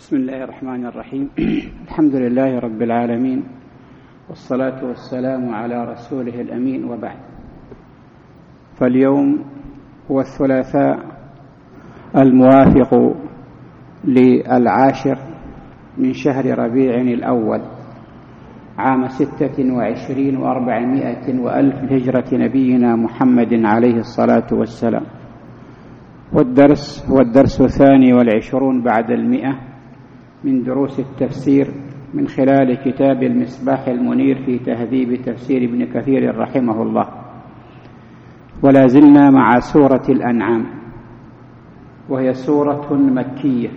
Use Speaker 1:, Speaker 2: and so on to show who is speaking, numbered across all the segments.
Speaker 1: بسم الله الرحمن الرحيم. الحمد لله رب العالمين، والصلاة والسلام على رسوله الأمين، وبعد. فاليوم هو الثلاثاء الموافق للعاشر من شهر ربيع الأول عام 26 و400 وألف هجرة نبينا محمد عليه الصلاة والسلام، والدرس هو الدرس 22 بعد 100 من دروس التفسير من خلال كتاب المصباح المنير في تهذيب تفسير ابن كثير رحمه الله. ولا زلنا مع سورة الأنعام، وهي سورة مكية.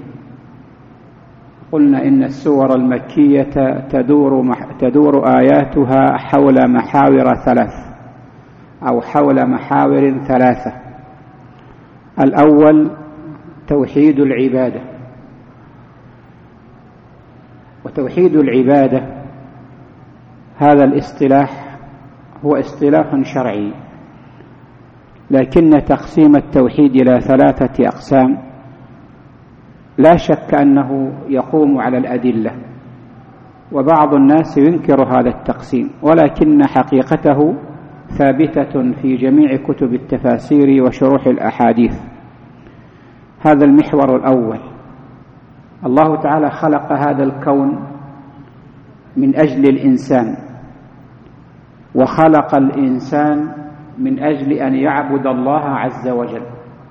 Speaker 1: قلنا إن السور المكية تدور آياتها حول محاور ثلاث أو حول محاور ثلاثة. الأول توحيد العبادة، وتوحيد العبادة هذا الاصطلاح هو اصطلاح شرعي، لكن تقسيم التوحيد إلى 3 أقسام لا شك أنه يقوم على الأدلة، وبعض الناس ينكر هذا التقسيم، ولكن حقيقته ثابتة في جميع كتب التفاسير وشروح الأحاديث. هذا المحور الأول. الله تعالى خلق هذا الكون من أجل الإنسان، وخلق الإنسان من أجل أن يعبد الله عز وجل.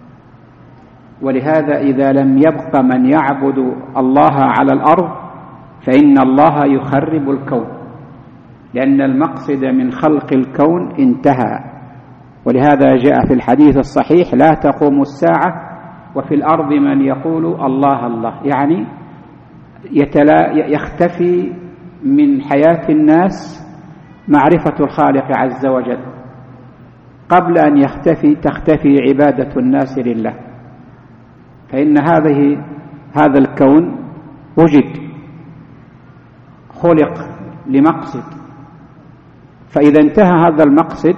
Speaker 1: ولهذا إذا لم يبق من يعبد الله على الأرض فإن الله يخرب الكون، لأن المقصد من خلق الكون انتهى. ولهذا جاء في الحديث الصحيح: لا تقوم الساعة وفي الأرض من يقول الله الله، يعني يختفي من حياة الناس معرفة الخالق عز وجل قبل أن تختفي عبادة الناس لله. فإن هذا الكون وجد، خلق لمقصد، فإذا انتهى هذا المقصد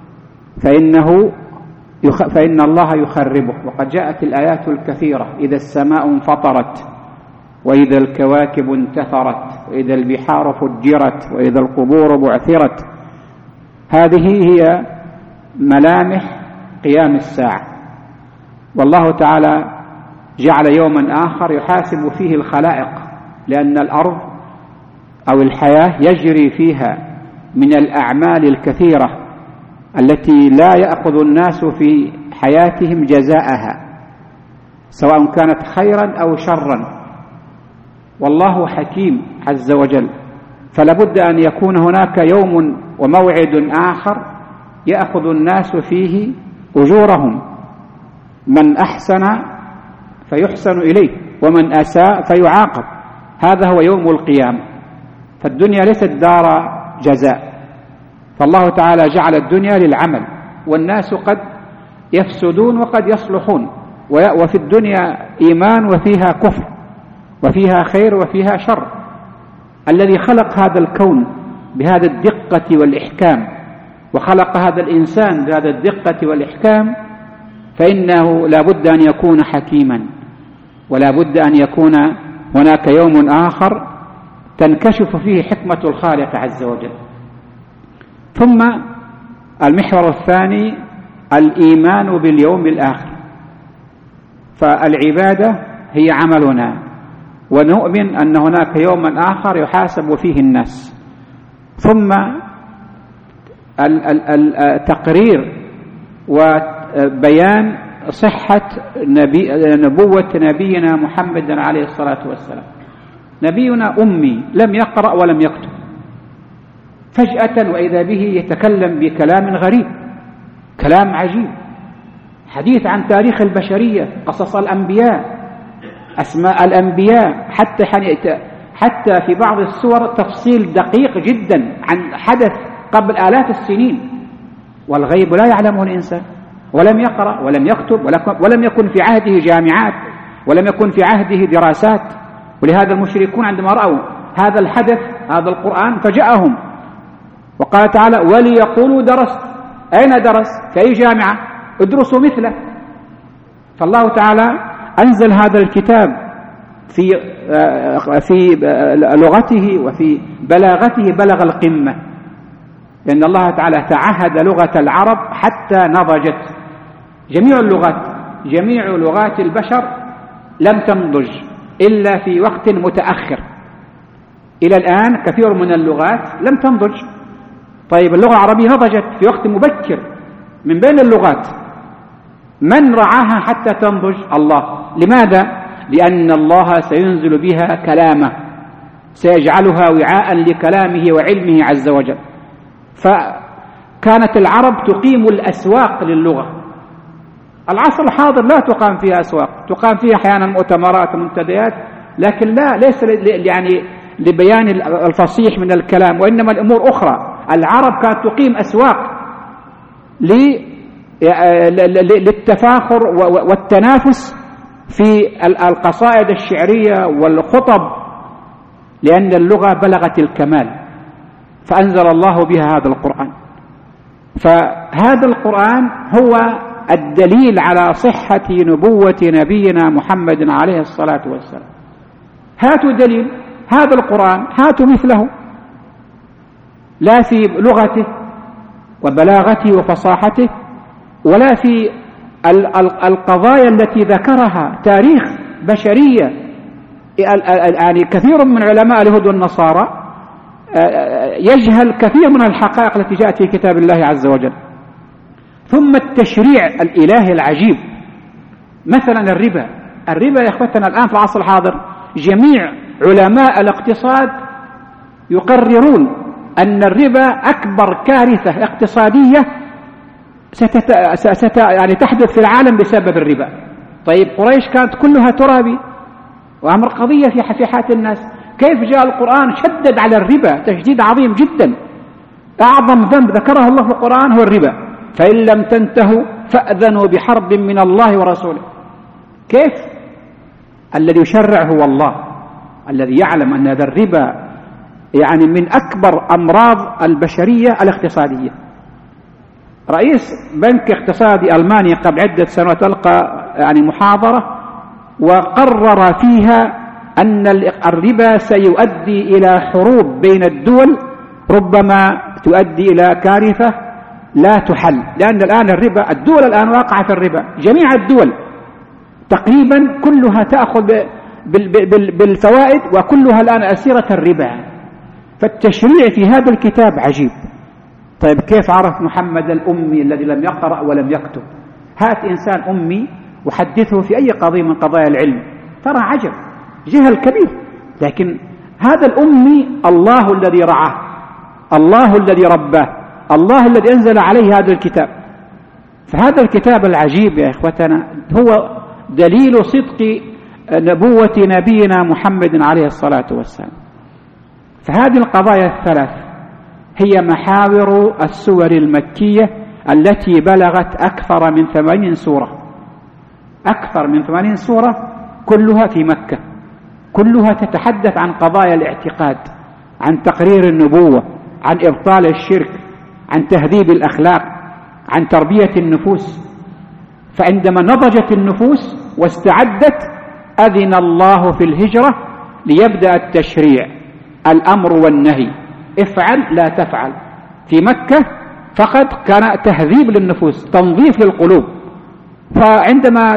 Speaker 1: فإن الله يخربه. وقد جاءت الآيات الكثيرة: إذا السماء انفطرت، وإذا الكواكب انتثرت، وإذا البحار فجرت، وإذا القبور بعثرت. هذه هي ملامح قيام الساعة. والله تعالى جعل يوما آخر يحاسب فيه الخلائق، لأن الأرض أو الحياة يجري فيها من الأعمال الكثيرة التي لا يأخذ الناس في حياتهم جزاءها، سواء كانت خيرا أو شرا. والله حكيم عز وجل، فلابد أن يكون هناك يوم وموعد آخر يأخذ الناس فيه أجورهم. من أحسن فيحسن إليه، ومن أساء فيعاقب. هذا هو يوم القيامة. فالدنيا ليست دار جزاء، فالله تعالى جعل الدنيا للعمل، والناس قد يفسدون وقد يصلحون، وفي الدنيا إيمان وفيها كفر، وفيها خير وفيها شر. الذي خلق هذا الكون بهذا الدقة والإحكام، وخلق هذا الإنسان بهذا الدقة والإحكام، فإنه لا بد أن يكون حكيما، ولا بد أن يكون هناك يوم آخر تنكشف فيه حكمة الخالق عز وجل. ثم المحور الثاني الإيمان باليوم الآخر. فالعبادة هي عملنا، ونؤمن أن هناك يوما آخر يحاسب فيه الناس. ثم تقرير وبيان صحة نبوة نبينا محمد عليه الصلاة والسلام. نبينا أمي، لم يقرأ ولم يكتب، فجأة وإذا به يتكلم بكلام غريب، كلام عجيب، حديث عن تاريخ البشرية، قصص الأنبياء، أسماء الأنبياء، حتى في بعض السور تفصيل دقيق جدا عن حدث قبل آلاف السنين. والغيب لا يعلمه الإنسان، ولم يقرأ ولم يكتب، ولم يكن في عهده جامعات، ولم يكن في عهده دراسات. ولهذا المشركون عندما رأوا هذا الحدث، هذا القرآن، فجاءهم وقال تعالى: وليقولوا درست. أين درس؟ في أي جامعة؟ ادرسوا مثله. فالله تعالى أنزل هذا الكتاب في لغته وفي بلاغته بلغ القمة، لأن الله تعالى تعهد لغة العرب حتى نضجت. جميع لغات البشر لم تنضج إلا في وقت متأخر. إلى الآن كثير من اللغات لم تنضج. طيب اللغة العربية نضجت في وقت مبكر من بين اللغات. من رعاها حتى تنضج؟ الله. لماذا؟ لأن الله سينزل بها كلامه، سيجعلها وعاء لكلامه وعلمه عز وجل. فكانت العرب تقيم الأسواق للغة. العصر الحاضر لا تقام فيها أسواق، تقام فيها أحيانا مؤتمرات ومنتديات، لكن ليس يعني لبيان الفصيح من الكلام، وإنما الأمور أخرى. العرب كانت تقيم أسواق للتفاخر والتنافس في القصائد الشعرية والخطب، لأن اللغة بلغت الكمال، فأنزل الله بها هذا القرآن. فهذا القرآن هو الدليل على صحة نبوة نبينا محمد عليه الصلاة والسلام. هاتوا دليل هذا القرآن، هاتوا مثله، لا في لغته وبلاغته وفصاحته، ولا في القضايا التي ذكرها تاريخ بشرية. يعني كثير من علماء اليهود والنصارى يجهل كثير من الحقائق التي جاءت في كتاب الله عز وجل. ثم التشريع الإلهي العجيب، مثلا الربا يا أخوتنا الآن في العصر الحاضر جميع علماء الاقتصاد يقررون أن الربا أكبر كارثة اقتصادية يعني تحدث في العالم بسبب الربا. طيب قريش كانت كلها ترابي وأمر قضية في حياة الناس، كيف جاء القرآن شدد على الربا تشديد عظيم جدا؟ أعظم ذنب ذكره الله في القرآن هو الربا، فإن لم تنتهوا فأذنوا بحرب من الله ورسوله. كيف؟ الذي يشرع هو الله، الذي يعلم أن هذا الربا يعني من أكبر أمراض البشرية الاقتصادية. رئيس بنك اقتصادي ألماني قبل عدة سنوات ألقى يعني محاضرة وقرر فيها أن الربا سيؤدي إلى حروب بين الدول، ربما تؤدي إلى كارثة لا تحل، لأن الآن الربا الدول الآن واقعة في الربا، جميع الدول تقريبا كلها تأخذ بالفوائد وكلها الآن أسيرة الربا. فالتشريع في هذا الكتاب عجيب. طيب كيف عرف محمد الأمي الذي لم يقرأ ولم يكتب؟ هات إنسان أمي وحدثه في أي قضية من قضايا العلم، ترى عجب، جهل كبير. لكن هذا الأمي الله الذي رعاه، الله الذي رباه، الله الذي أنزل عليه هذا الكتاب. فهذا الكتاب العجيب يا إخوتنا هو دليل صدق نبوة نبينا محمد عليه الصلاة والسلام. فهذه القضايا الثلاث هي محاور السور المكية التي بلغت أكثر من 80 سورة، أكثر من 80 سورة كلها في مكة، كلها تتحدث عن قضايا الاعتقاد، عن تقرير النبوة، عن إبطال الشرك، عن تهذيب الأخلاق، عن تربية النفوس. فعندما نضجت النفوس واستعدت أذن الله في الهجرة ليبدأ التشريع، الأمر والنهي، افعل لا تفعل. في مكة فقط كان تهذيب للنفوس، تنظيف للقلوب. فعندما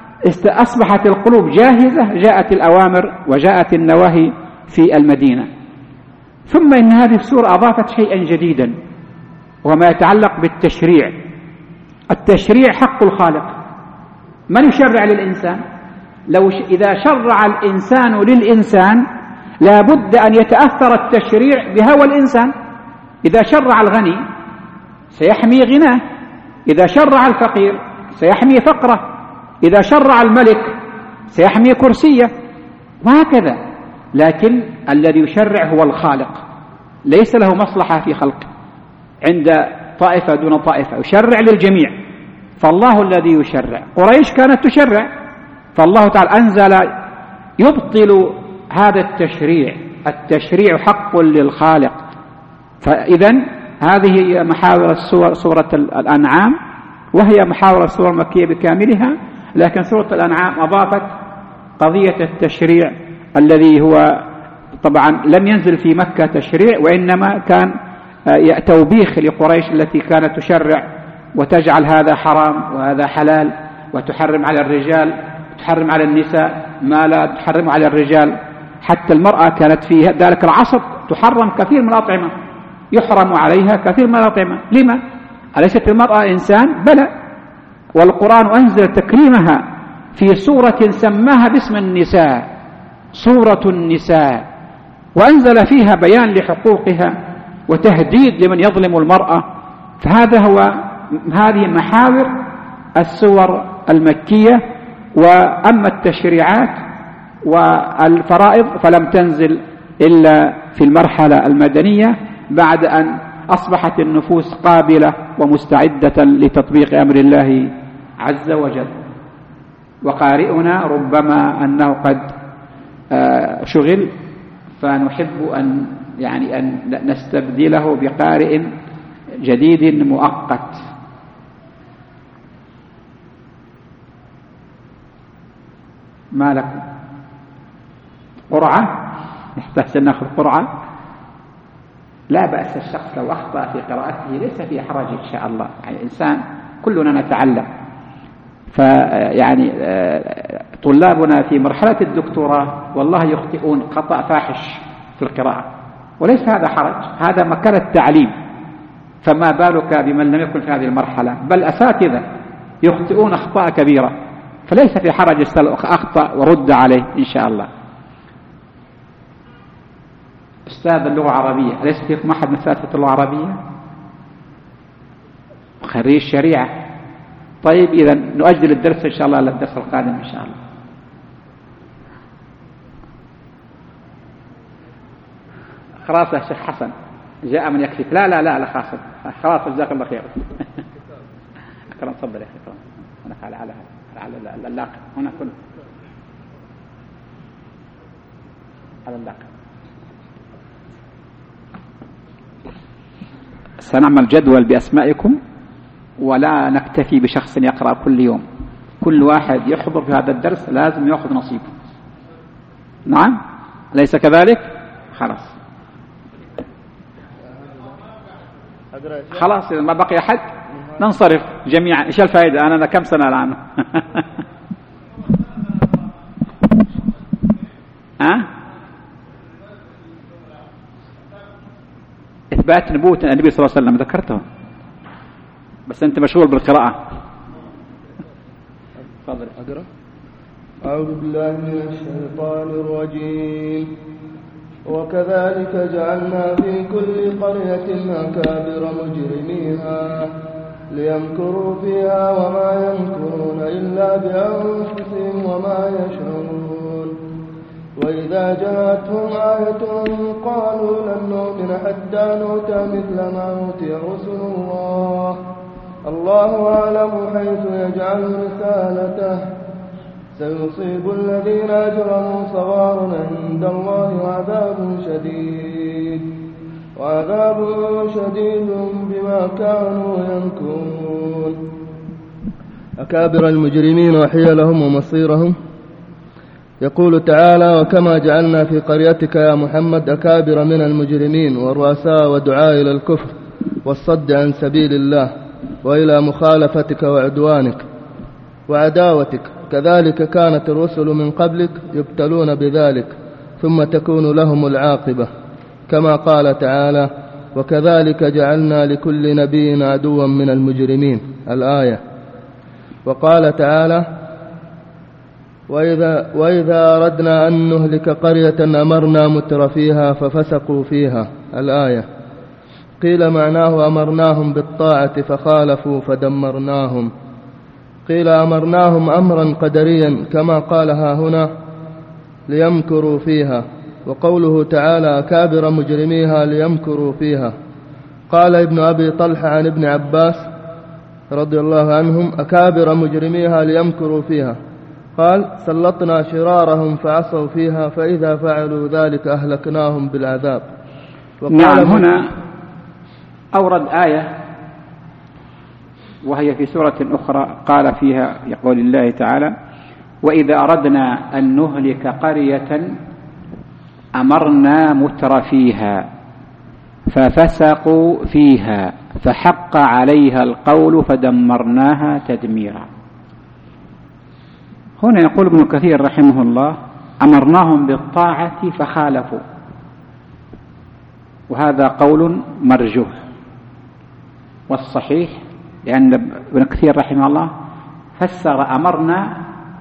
Speaker 1: أصبحت القلوب جاهزة جاءت الأوامر وجاءت النواهي في المدينة. ثم إن هذه السورة أضافت شيئا جديدا وما يتعلق بالتشريع. التشريع حق الخالق، من يشرع للإنسان؟ إذا شرع الإنسان للإنسان لا بد أن يتأثر التشريع بهوى الإنسان. إذا شرع الغني سيحمي غناه، إذا شرع الفقير سيحمي فقره، إذا شرع الملك سيحمي كرسيه، وهكذا. لكن الذي يشرع هو الخالق، ليس له مصلحة في خلقه عند طائفة دون طائفة، يشرع للجميع. فالله الذي يشرع. قريش كانت تشرع، فالله تعالى أنزل يبطل هذا التشريع. التشريع حق للخالق. فإذن هذه محاور سورة الأنعام، وهي محاور السورة المكية بكاملها. لكن سورة الأنعام أضافت قضية التشريع الذي هو طبعا لم ينزل في مكة تشريع، وإنما كان توبيخ لقريش التي كانت تشرع وتجعل هذا حرام وهذا حلال، وتحرم على الرجال وتحرم على النساء ما لا تحرم على الرجال. حتى المرأة كانت في ذلك العصر تحرم كثير من الأطعمة، يحرم عليها كثير من الأطعمة. لما؟ أليست المرأة إنسان؟ بلى. والقرآن أنزل تكريمها في سورة سماها باسم النساء، سورة النساء، وأنزل فيها بيان لحقوقها وتهديد لمن يظلم المرأة. هذه محاور السور المكية. وأما التشريعات والفرائض فلم تنزل إلا في المرحلة المدنية بعد أن أصبحت النفوس قابلة ومستعدة لتطبيق أمر الله عز وجل. وقارئنا ربما أنه قد شغل، فنحب أن نستبدله بقارئ جديد مؤقت. ما لكم؟ قرعة؟ يحتاج أن نأخذ قرعة؟ لا بأس، الشخص لو أخطأ في قراءته ليس في حرج إن شاء الله. يعني الإنسان كلنا نتعلم. فيعني طلابنا في مرحلة الدكتوراه والله يخطئون خطأ فاحش في القراءة، وليس هذا حرج، هذا مكان التعليم. فما بالك بمن لم يكن في هذه المرحلة؟ بل أساتذة يخطئون أخطاء كبيرة، فليس في حرج أخطأ ورد عليه إن شاء الله. أستاذ اللغة العربية، أليس فيكم أحد من أساتذة اللغة العربية؟ خريج شريعة. طيب إذا نؤجل الدرس إن شاء الله للدرس القادم إن شاء الله. خلاص يا شيخ حسن، جاء من يكفيك. لا خلاص جزاك الله خير. أكرم صبر يا أخي، أكرم. أنا على اللاقة هنا كله على اللاقة. سنعمل جدول بأسمائكم، ولا نكتفي بشخص يقرأ كل يوم. كل واحد يحضر في هذا الدرس لازم يأخذ نصيبه. نعم، أليس كذلك؟ خلاص إذا ما بقي أحد ننصرف جميعا. إيش الفائدة؟ أنا كم سنة الآن؟ إثبات نبوة النبي صلى الله عليه وسلم ذكرته، بس أنت مشغول بالقراءة. تفضل. أقرأ.
Speaker 2: أعوذ بالله من الشيطان الرجيم. وكذلك جعلنا في كل قرية أكابر مجرميها ليمكروا فيها وما يمكرون إلا بأنفسهم وما يشعرون. وإذا جاءتهم آية قالوا لن نؤمن حتى نؤتى مثل ما أوتي رسل الله، الله أعلم حيث يجعل رسالته، سيصيب الذين أجرموا صغار عند الله وعذاب شديد بما كانوا ينكرون. أكابر المجرمين وحيلهم ومصيرهم. يقول تعالى: وكما جعلنا في قريتك يا محمد أكابر من المجرمين والرؤساء ودعاء إلى الكفر والصد عن سبيل الله وإلى مخالفتك وعدوانك وعداوتك، كذلك كانت الرسل من قبلك يبتلون بذلك ثم تكون لهم العاقبة، كما قال تعالى: وكذلك جعلنا لكل نبي عدوا من المجرمين، الآية. وقال تعالى: وإذا أردنا أن نهلك قرية أمرنا متر فيها ففسقوا فيها، الآية. قيل معناه أمرناهم بالطاعة فخالفوا فدمرناهم، قيل أمرناهم أمرا قدريا كما قالها هنا ليمكروا فيها. وقوله تعالى: أكابر مجرميها ليمكروا فيها. قال ابن أبي طلحة عن ابن عباس رضي الله عنهم: أكابر مجرميها ليمكروا فيها، قال: سلطنا شرارهم فعصوا فيها فإذا فعلوا ذلك أهلكناهم بالعذاب.
Speaker 1: نعم، هنا أورد آية وهي في سورة أخرى قال فيها في قول الله تعالى: وإذا أردنا أن نهلك قرية أمرنا مترفيها ففسقوا فيها فحق عليها القول فدمرناها تدميرا. هنا يقول ابن كثير رحمه الله: أمرناهم بالطاعة فخالفوا، وهذا قول مرجوح. والصحيح لأن ابن كثير رحمه الله فسر أمرنا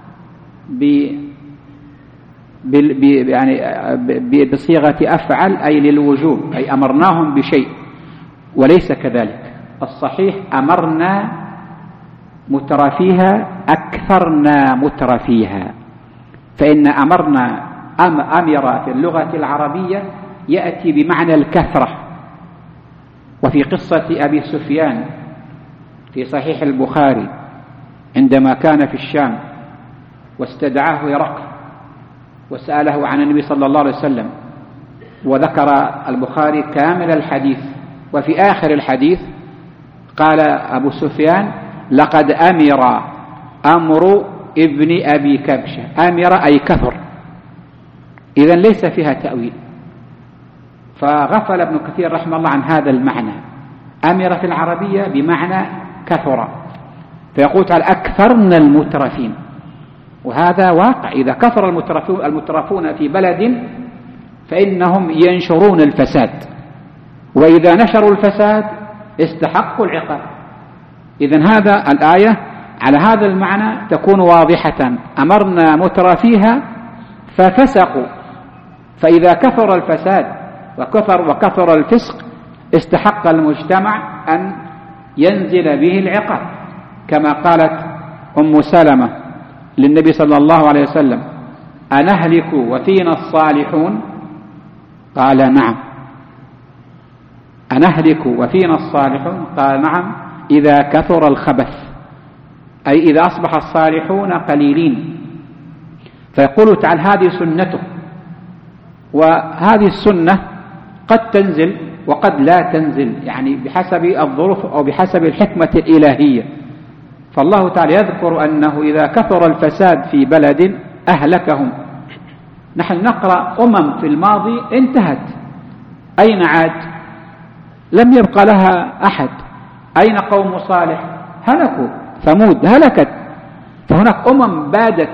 Speaker 1: بصيغة أفعل، أي للوجوب، أي أمرناهم بشيء، وليس كذلك. الصحيح أمرنا مترفيها أكثرنا مترفيها، فإن أمرنا أمر في اللغة العربية يأتي بمعنى الكثرة. وفي قصة أبي سفيان في صحيح البخاري عندما كان في الشام واستدعاه هرقل وسأله عن النبي صلى الله عليه وسلم، وذكر البخاري كامل الحديث، وفي آخر الحديث قال أبو سفيان: لقد أمر ابن أبي كبشة. أمر أي كثر، إذن ليس فيها تأويل. فغفل ابن كثير رحمه الله عن هذا المعنى. أمر في العربية بمعنى كثر، فيقول تعالى: أكثرنا المترفين. وهذا واقع، إذا كثر المترفون في بلد فإنهم ينشرون الفساد، وإذا نشروا الفساد استحقوا العقاب. إذن هذا الآية على هذا المعنى تكون واضحة: أمرنا مترفيها ففسقوا. فإذا كثر الفساد وكثر الفسق استحق المجتمع أن ينزل به العقاب، كما قالت أم سلمة للنبي صلى الله عليه وسلم: أنهلك وفينا الصالحون؟ قال: نعم. أنهلك وفينا الصالحون؟ قال: نعم، إذا كثر الخبث، أي إذا أصبح الصالحون قليلين. فيقول تعالى: هذه سنته، وهذه السنة قد تنزل وقد لا تنزل، يعني بحسب الظروف أو بحسب الحكمة الإلهية. فالله تعالى يذكر أنه إذا كثر الفساد في بلد أهلكهم. نحن نقرأ في الماضي انتهت، أين عاد؟ لم يبق لها أحد. أين قوم صالح؟ هلكوا. ثمود هلكت. فهناك بادت،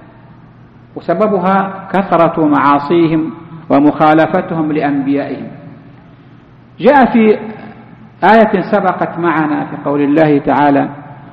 Speaker 1: وسببها كثرة معاصيهم ومخالفتهم لأنبيائهم. جاء في آية سبقت معنا في قول الله تعالى: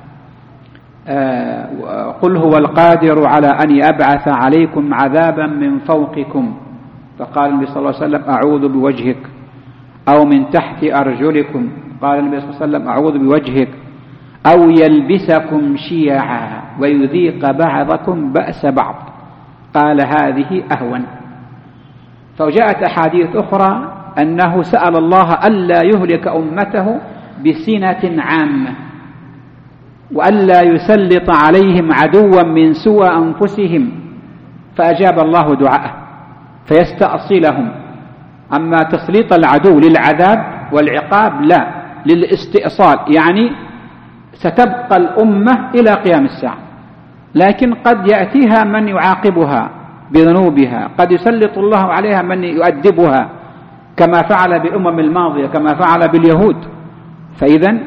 Speaker 1: قل هو القادر على أن يبعث عليكم عذابا من فوقكم، فقال النبي صلى الله عليه وسلم: أعوذ بوجهك، أو من تحت أرجلكم، قال النبي صلى الله عليه وسلم: أعوذ بوجهك، أو يلبسكم شيعا ويذيق بعضكم بأس بعض، قال هذه أهون. فجاءت أحاديث أخرى أنه سأل الله ألا يهلك أمته بسنة عامة، وألا يسلط عليهم عدوا من سوى أنفسهم، فأجاب الله دعاءه فيستأصلهم. أما تسليط العدو للعذاب والعقاب لا، للاستئصال، يعني ستبقى الأمة إلى قيام الساعة، لكن قد يأتيها من يعاقبها بذنوبها، قد يسلط الله عليها من يؤدبها، كما فعل بالأمم الماضية، كما فعل باليهود. فإذن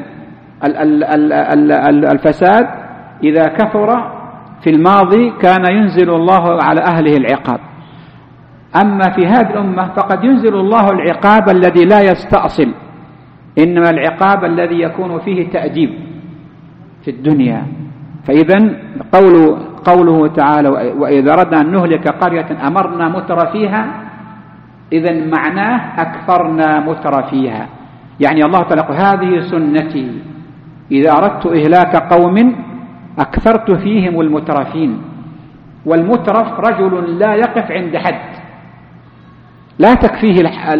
Speaker 1: الفساد إذا كثر في الماضي كان ينزل الله على أهله العقاب. أما في هذه الأمة فقد ينزل الله العقاب الذي لا يستأصل، إنما العقاب الذي يكون فيه تأديب في الدنيا. فإذن قوله تعالى: وإذا أردنا أن نهلك قرية أمرنا مترفيها، إذن معناه أكثرنا مترفيها، يعني الله تعالى يقول: هذه سنتي، إذا أردت إهلاك قوم أكثرت فيهم المترفين. والمترف رجل لا يقف عند حد، لا تكفيه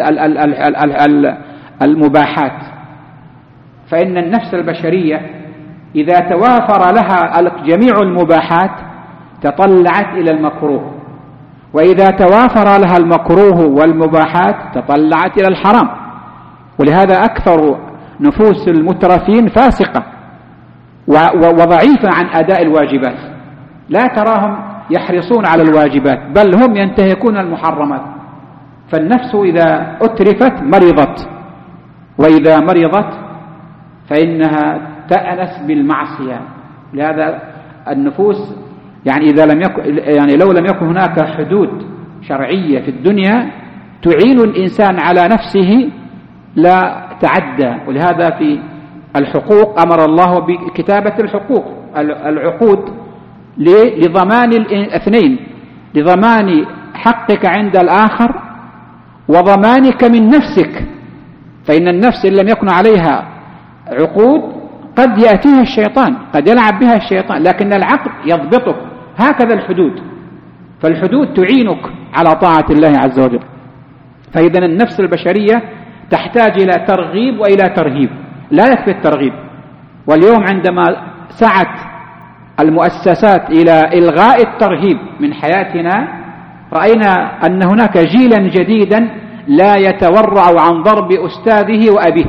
Speaker 1: المباحات، فإن النفس البشرية إذا توافر لها جميع المباحات تطلعت إلى المكروه، وإذا توافر لها المكروه والمباحات تطلعت إلى الحرام. ولهذا أكثر نفوس المترفين فاسقة وضعيفة عن أداء الواجبات، لا تراهم يحرصون على الواجبات، بل هم ينتهكون المحرمات. فالنفس إذا أترفت مرضت، وإذا مرضت فإنها تأنس بالمعصية. لهذا النفوس يعني إذا لم يكن لو لم يكن هناك حدود شرعية في الدنيا تعين الإنسان على نفسه لا تعدى. ولهذا في الحقوق أمر الله بكتابة العقود لضمان الاثنين، لضمان حقك عند الآخر وضمانك من نفسك. فإن النفس إن لم يكن عليها عقود قد يأتيها الشيطان، قد يلعب بها الشيطان، لكن العقل يضبطك. هكذا الحدود، فالحدود تعينك على طاعة الله عز وجل. فإذا النفس البشرية تحتاج إلى ترغيب وإلى ترهيب، لا يكفي الترغيب. واليوم عندما سعت المؤسسات إلى إلغاء الترهيب من حياتنا، رأينا أن هناك جيلا جديدا لا يتورع عن ضرب أستاذه وأبيه.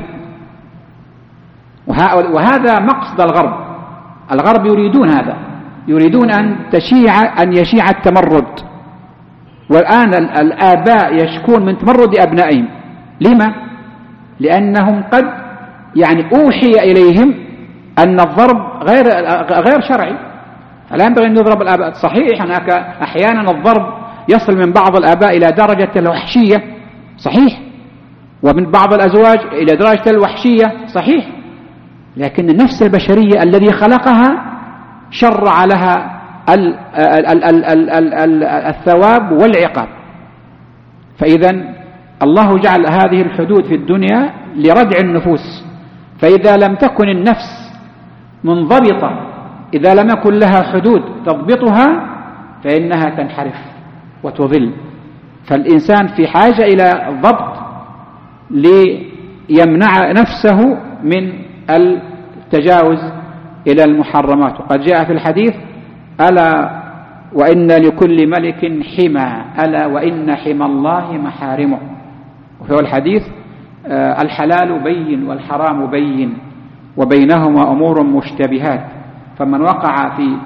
Speaker 1: وهذا مقصد الغرب. الغرب يريدون هذا، يريدون أن يشيع التمرد. والآن الآباء يشكون من تمرد أبنائهم. لما؟ لأنهم قد أوحي إليهم أن الضرب غير شرعي، فلا ينبغي أن يضرب الآباء. صحيح هناك أحيانا الضرب يصل من بعض الآباء إلى درجة الوحشية، صحيح، ومن بعض الأزواج إلى درجة الوحشية، صحيح، لكن النفس البشرية الذي خلقها شرع لها الثواب والعقاب. فإذا الله جعل هذه الحدود في الدنيا لردع النفوس. فإذا لم تكن النفس منضبطة، إذا لم يكن لها حدود تضبطها، فإنها تنحرف وتضل. فالإنسان في حاجة إلى ضبط ليمنع نفسه من التجاوز إلى المحرمات. وقد جاء في الحديث: ألا وإن لكل ملك حمى، ألا وإن حمى الله محارمه. وفي الحديث: الحلال بين والحرام بين وبينهما أمور مشتبهات، فمن وقع في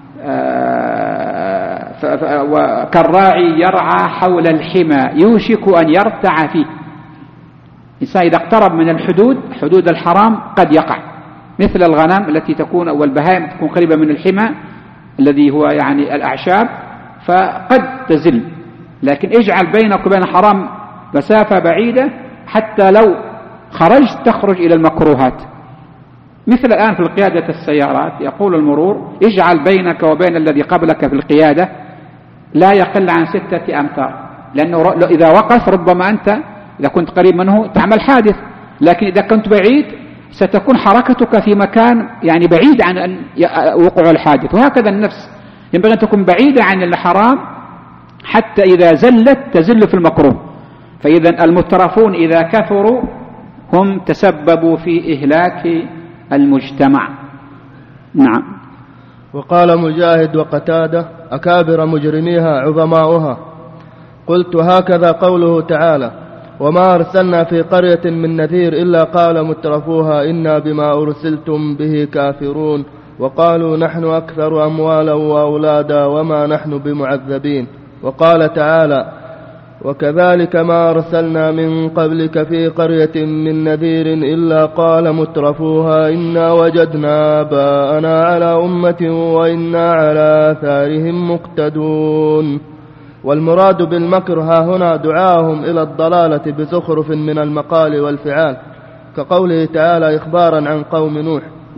Speaker 1: كالراعي يرعى حول الحمى يوشك أن يرتع فيه. الإنسان إذا اقترب من الحدود، حدود الحرام، قد يقع، مثل الغنم التي تكون والبهائم تكون قريبة من الحمى الذي هو الأعشاب، فقد تزل. لكن اجعل بينك وبين الحرام مسافة بعيدة، حتى لو خرجت تخرج إلى المكروهات. مثل الآن في القيادة السيارات يقول المرور: اجعل بينك وبين الذي قبلك في القيادة لا يقل عن 6 أمتار، لأنه إذا وقف ربما أنت إذا كنت قريب منه تعمل حادث، لكن إذا كنت بعيد ستكون حركتك في مكان بعيد عن أن وقوع الحادث. وهكذا النفس ينبغي أن تكون بعيدة عن الحرام حتى إذا زلت تزل في المكروه. فإذا المترفون إذا كثروا هم تسببوا في إهلاك المجتمع. نعم.
Speaker 2: وقال مجاهد وقتادة: أكابر مجرميها عظماؤها. قلت: هكذا قوله تعالى: وما أرسلنا في قرية من نذير إلا قال مترفوها إنا بما أرسلتم به كافرون وقالوا نحن أكثر أموالا وأولادا وما نحن بمعذبين. وقال تعالى: وكذلك ما أرسلنا من قبلك في قرية من نذير إلا قال مترفوها إنا وجدنا آباءنا على أمة وإنا على آثارهم مقتدون. والمراد بالمكر ها هنا دعاهم إلى الضلالة بزخرف من المقال والفعال، كقوله تعالى إخبارا عن قوم نوح: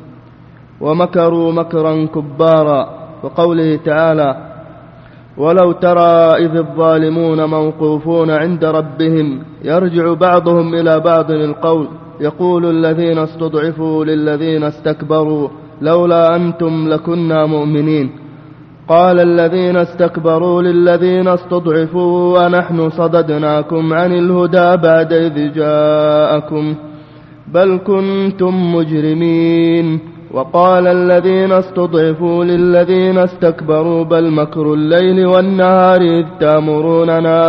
Speaker 2: ومكروا مكرا كبارا. وقوله تعالى: ولو ترى إذ الظالمون موقوفون عند ربهم يرجع بعضهم إلى بعض القول يقول الذين استضعفوا للذين استكبروا لولا أنتم لكنا مؤمنين. قال الذين استكبروا للذين استضعفوا ونحن صددناكم عن الهدى بعد إذ جاءكم بل كنتم مجرمين. وقال الذين استضعفوا للذين استكبروا بل مكر الليل والنهار إذ تأمروننا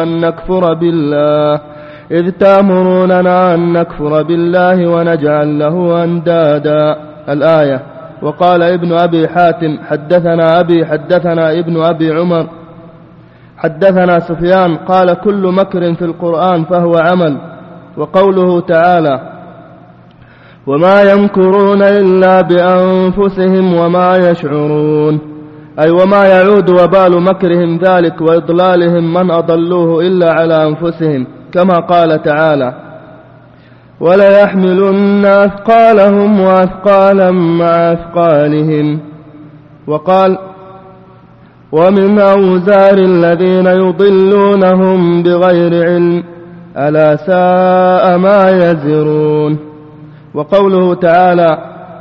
Speaker 2: أن نكفر بالله ونجعل له أندادا. الآية. وقال ابن أبي حاتم حدثنا أبي حدثنا ابن أبي عمر حدثنا سفيان قال كل مكر في القرآن فهو عمل. وقوله تعالى وما يمكرون إلا بأنفسهم وما يشعرون، أي وما يعود وبال مكرهم ذلك وإضلالهم من أضلوه إلا على أنفسهم، كما قال تعالى وليحملن أثقالهم وأثقالا مع أثقالهم. وقال ومن أوزار الذين يضلونهم بغير علم ألا ساء ما يزرون. وقوله تعالى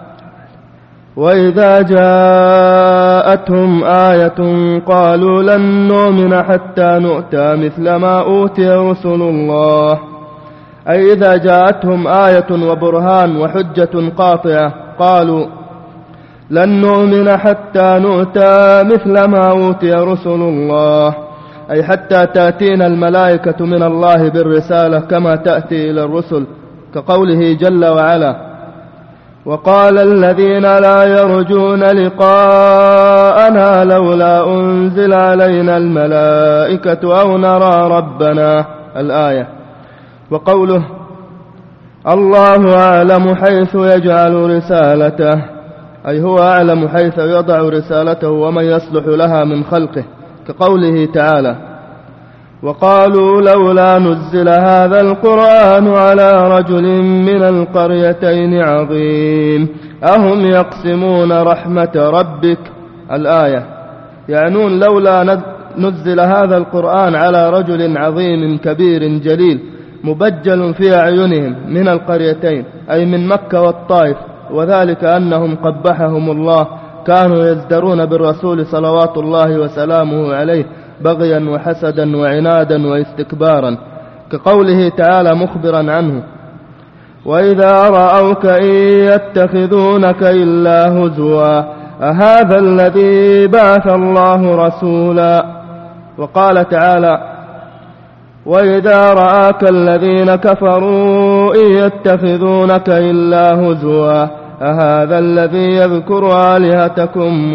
Speaker 2: وإذا جاءتهم آية قالوا لن نؤمن حتى نؤتى مثل ما أوتي رسل الله، أي إذا جاءتهم آية وبرهان وحجة قاطعة قالوا لن نؤمن حتى نؤتى مثل ما أوتي رسل الله، أي حتى تأتينا الملائكة من الله بالرسالة كما تأتي إلى الرسل، كقوله جل وعلا وقال الذين لا يرجون لقاءنا لولا أنزل علينا الملائكة أو نرى ربنا، الآية. وقوله الله أعلم حيث يجعل رسالته، أي هو أعلم حيث يضع رسالته ومن يصلح لها من خلقه، كقوله تعالى وقالوا لولا نزل هذا القرآن على رجل من القريتين عظيم أهم يقسمون رحمة ربك، الآية. يعنون لولا نزل هذا القرآن على رجل عظيم كبير جليل مبجل في أعينهم من القريتين، أي من مكة والطائف، وذلك أنهم قبحهم الله كانوا يزدرون بالرسول صلوات الله وسلامه عليه بغيا وحسدا وعنادا واستكبارا، كقوله تعالى مخبرا عنه وإذا رأوك إن يتخذونك إلا هزوا أهذا الذي بعث الله رسولا. وقال تعالى وإذا رآك الذين كفروا إن يتخذونك إلا هزوا أهذا الذي يذكر آلهتكم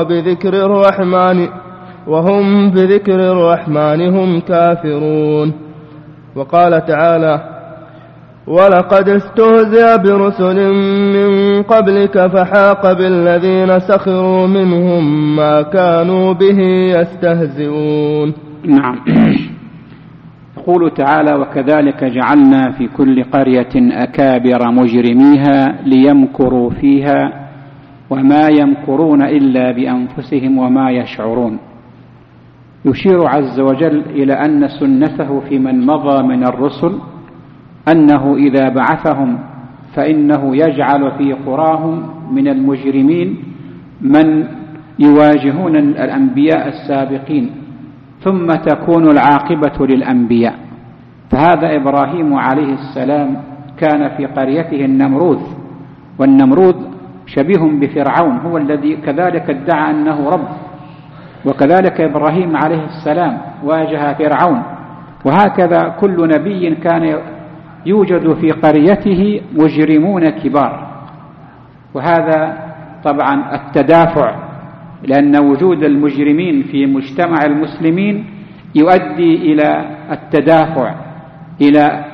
Speaker 2: وهم بذكر الرحمن هم كافرون. وقال تعالى ولقد استهزئ برسل من قبلك فحاق بالذين سخروا منهم ما كانوا به يستهزئون.
Speaker 1: نعم. يقول تعالى وكذلك جعلنا في كل قرية أكابر مجرميها ليمكروا فيها وما يمكرون إلا بأنفسهم وما يشعرون. يشير عز وجل إلى أن سنته في من مضى من الرسل أنه إذا بعثهم فإنه يجعل في قراهم من المجرمين من يواجهون الأنبياء السابقين، ثم تكون العاقبة للأنبياء. فهذا إبراهيم عليه السلام كان في قريته النمروذ، والنمروذ شبيه بفرعون، هو الذي كذلك ادعى أنه رب، وكذلك إبراهيم عليه السلام واجه فرعون. وهكذا كل نبي كان يوجد في قريته مجرمون كبار، وهذا طبعا التدافع، لأن وجود المجرمين في مجتمع المسلمين يؤدي إلى التدافع، إلى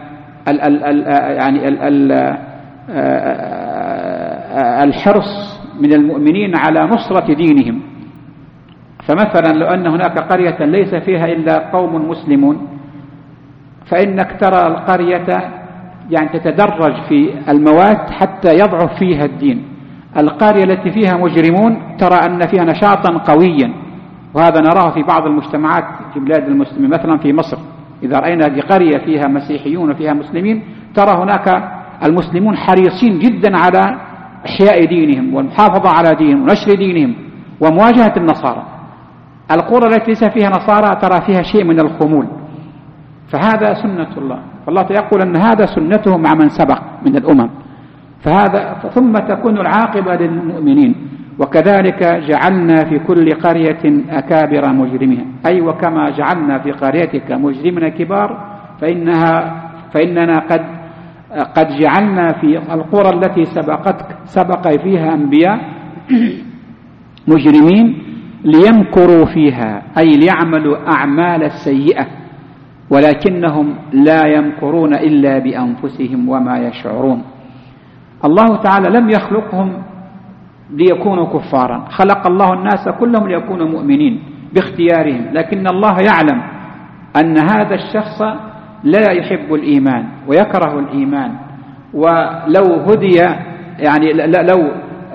Speaker 1: الحرص من المؤمنين على نصرة دينهم. فمثلا لو أن هناك قرية ليس فيها إلا قوم مسلمون، فإنك ترى القرية تتدرج في الموات حتى يضعف فيها الدين. القرية التي فيها مجرمون ترى أن فيها نشاطا قويا، وهذا نراه في بعض المجتمعات في بلاد المسلمين، مثلا في مصر إذا رأينا قرية فيها مسيحيون وفيها مسلمين ترى هناك المسلمون حريصين جدا على إحياء دينهم والمحافظة على دينهم ونشر دينهم ومواجهة النصارى. القرى التي ليس فيها نصارى ترى فيها شيء من الخمول. فهذا سنة الله، فالله يقول أن هذا سنته مع من سبق من الأمم، ثم تكون العاقبة للمؤمنين. وكذلك جعلنا في كل قرية أكابر مجرمها، أي وكما جعلنا في قريتك مجرمين كبار فإننا قد جعلنا في القرى التي سبق فيها أنبياء مجرمين ليمكروا فيها، أي ليعملوا أعمال السيئة، ولكنهم لا يمكرون إلا بأنفسهم وما يشعرون. الله تعالى لم يخلقهم ليكونوا كفارا، خلق الله الناس كلهم ليكونوا مؤمنين باختيارهم، لكن الله يعلم أن هذا الشخص لا يحب الإيمان ويكره الإيمان، ولو هدي لو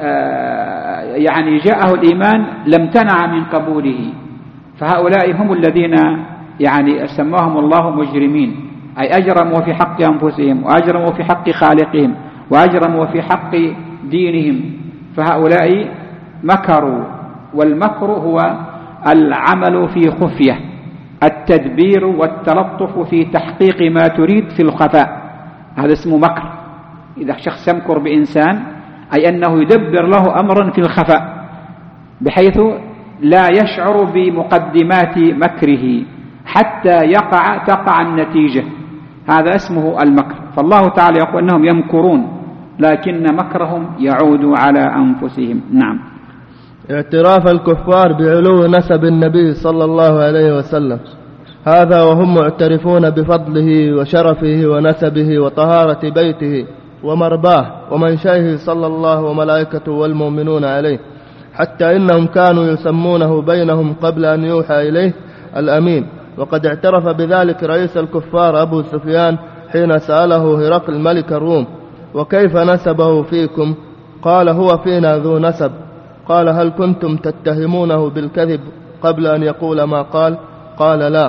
Speaker 1: جاءه الإيمان لامتنع من قبوله. فهؤلاء هم الذين سماهم الله مجرمين، أي أجرموا في حق أنفسهم وأجرموا في حق خالقهم وأجرموا في حق دينهم. فهؤلاء مكروا، والمكر هو العمل في خفية، التدبير والتلطف في تحقيق ما تريد في الخفاء، هذا اسمه مكر. إذا شخص يمكر بإنسان أي أنه يدبر له أمرا في الخفاء بحيث لا يشعر بمقدمات مكره حتى تقع النتيجة، هذا اسمه المكر. فالله تعالى يقول أنهم يمكرون لكن مكرهم يعود على أنفسهم. نعم.
Speaker 2: اعتراف الكفار بعلو نسب النبي صلى الله عليه وسلم، هذا وهم معترفون بفضله وشرفه ونسبه وطهارة بيته ومرباه ومنشأه صلى الله وملائكته والمؤمنون عليه، حتى إنهم كانوا يسمونه بينهم قبل أن يوحى إليه الأمين. وقد اعترف بذلك رئيس الكفار أبو سفيان حين سأله هرقل ملك الروم: وكيف نسبه فيكم؟ قال: هو فينا ذو نسب. قال: هل كنتم تتهمونه بالكذب قبل أن يقول ما قال؟ قال: لا.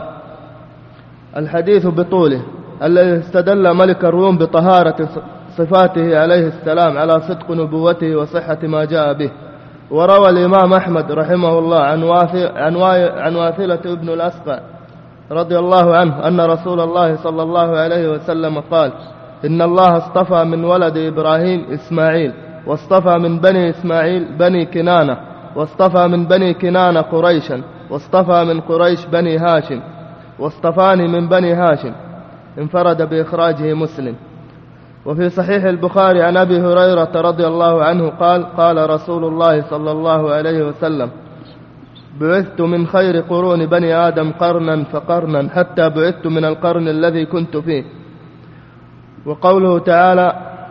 Speaker 2: الحديث بطوله الذي استدل ملك الروم بطهارة صفاته عليه السلام على صدق نبوته وصحة ما جاء به. وروى الإمام أحمد رحمه الله عن واثلة ابن الأسقع رضي الله عنه أن رسول الله صلى الله عليه وسلم قال: إن الله اصطفى من ولد إبراهيم إسماعيل، واصطفى من بني إسماعيل بني كنانة، واصطفى من بني كنانة قريشا، واصطفى من قريش بني هاشم، واصطفاني من بني هاشم. انفرد بإخراجه مسلم. وفي صحيح البخاري عن أبي هريرة رضي الله عنه قال: قال رسول الله صلى الله عليه وسلم: بعثت من خير قرون بني آدم قرنا فقرنا حتى بعثت من القرن الذي كنت فيه. وقوله تعالى: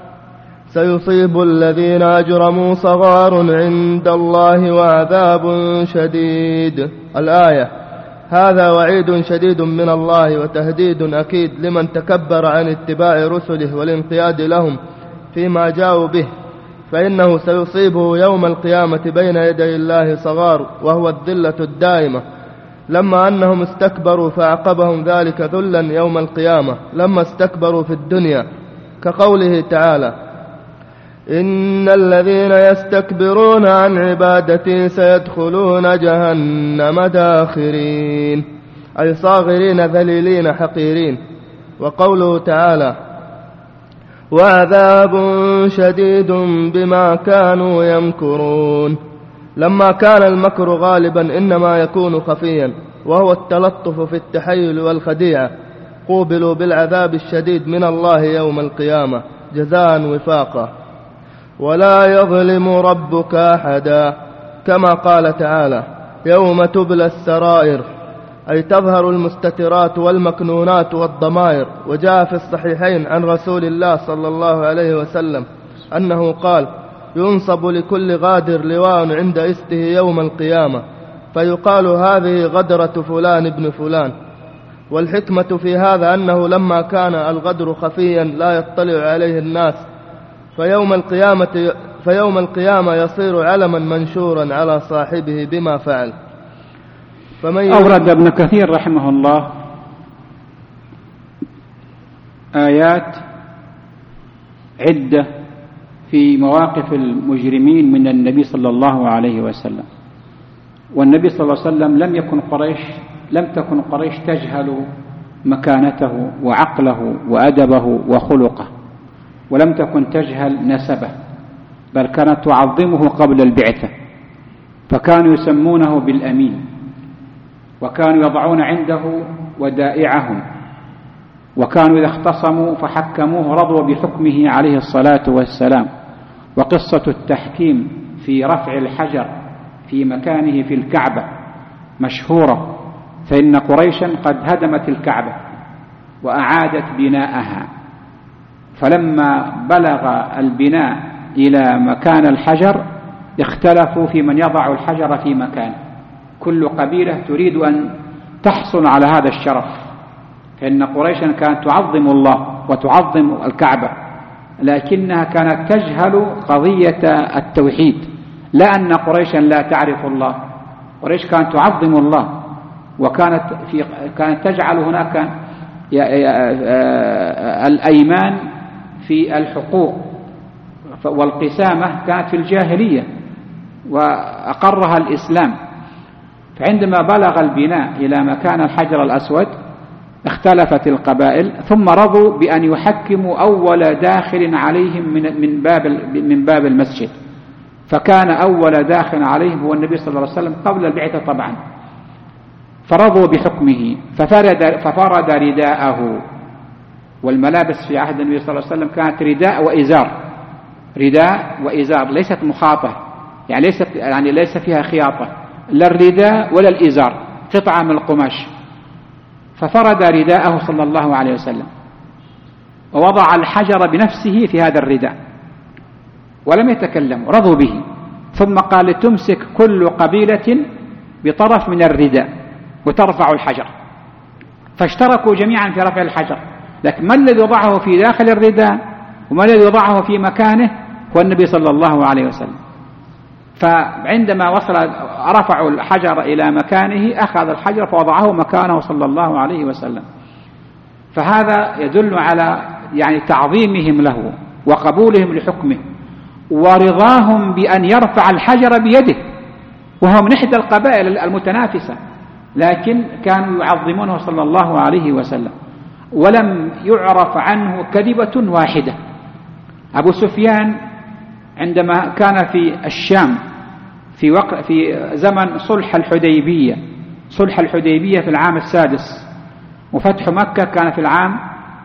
Speaker 2: سيصيب الذين أجرموا صغار عند الله وعذاب شديد، الآية. هذا وعيد شديد من الله وتهديد أكيد لمن تكبر عن اتباع رسله والانقياد لهم فيما جاءوا به، فإنه سيصيبه يوم القيامة بين يدي الله صغار، وهو الذلة الدائمة، لما أنهم استكبروا فعقبهم ذلك ذلا يوم القيامة لما استكبروا في الدنيا، كقوله تعالى: إن الذين يستكبرون عن عبادتي سيدخلون جهنم داخرين، أي صاغرين ذليلين حقيرين. وقوله تعالى: وعذاب شديد بما كانوا يمكرون، لما كان المكر غالبا إنما يكون خفيا، وهو التلطف في التحيل والخديعة، قوبلوا بالعذاب الشديد من الله يوم القيامة جزاء وفاقا. ولا يظلم ربك أحدا، كما قال تعالى: يوم تبلى السرائر، أي تظهر المستترات والمكنونات والضمائر. وجاء في الصحيحين عن رسول الله صلى الله عليه وسلم أنه قال: ينصب لكل غادر لواء عند إسته يوم القيامة، فيقال: هذه غدرة فلان ابن فلان. والحكمة في هذا أنه لما كان الغدر خفيا لا يطلع عليه الناس، فيوم القيامة يصير علما منشورا على صاحبه بما فعل.
Speaker 1: أورد ابن كثير رحمه الله آيات عدة في مواقف المجرمين من النبي صلى الله عليه وسلم. والنبي صلى الله عليه وسلم لم تكن قريش تجهل مكانته وعقله وأدبه وخلقه، ولم تكن تجهل نسبه، بل كانت تعظمه قبل البعثة، فكانوا يسمونه بالأمين، وكانوا يضعون عنده ودائعهم، وكانوا إذا اختصموا فحكموه رضوا بحكمه عليه الصلاة والسلام. وقصة التحكيم في رفع الحجر في مكانه في الكعبة مشهورة، فإن قريشا قد هدمت الكعبة وأعادت بناءها، فلما بلغ البناء إلى مكان الحجر اختلفوا في من يضع الحجر في مكانه. كل قبيلة تريد أن تحصل على هذا الشرف، فإن قريشا كانت تعظم الله وتعظم الكعبة، لكنها كانت تجهل قضية التوحيد، لا أن قريشا لا تعرف الله. قريش كانت تعظم الله، كانت تجعل هناك الأيمان في الحقوق والقسامة كانت في الجاهلية وأقرها الإسلام. فعندما بلغ البناء إلى مكان الحجر الأسود اختلفت القبائل، ثم رضوا بأن يحكموا أول داخل عليهم من باب المسجد، فكان أول داخل عليهم هو النبي صلى الله عليه وسلم قبل البعثة طبعا، فرضوا بحكمه ففرد رداءه. والملابس في عهد النبي صلى الله عليه وسلم كانت رداء وإزار، ليست مخاطة، يعني ليس فيها خياطة، لا الرداء ولا الإزار، قطعة من القماش. ففرد رداءه صلى الله عليه وسلم ووضع الحجر بنفسه في هذا الرداء ولم يتكلموا، رضوا به. ثم قال لتمسك كل قبيلة بطرف من الرداء وترفع الحجر، فاشتركوا جميعا في رفع الحجر. لكن ما الذي وضعه في داخل الرداء وما الذي وضعه في مكانه هو النبي صلى الله عليه وسلم. فعندما رفعوا الحجر إلى مكانه أخذ الحجر فوضعه مكانه صلى الله عليه وسلم. فهذا يدل على يعني تعظيمهم له وقبولهم لحكمه ورضاهم بأن يرفع الحجر بيده، وهو من إحدى القبائل المتنافسة، لكن كانوا يعظمونه صلى الله عليه وسلم، ولم يعرف عنه كذبة واحدة. أبو سفيان عندما كان في الشام في زمن صلح الحديبية في العام 6، وفتح مكة كان في العام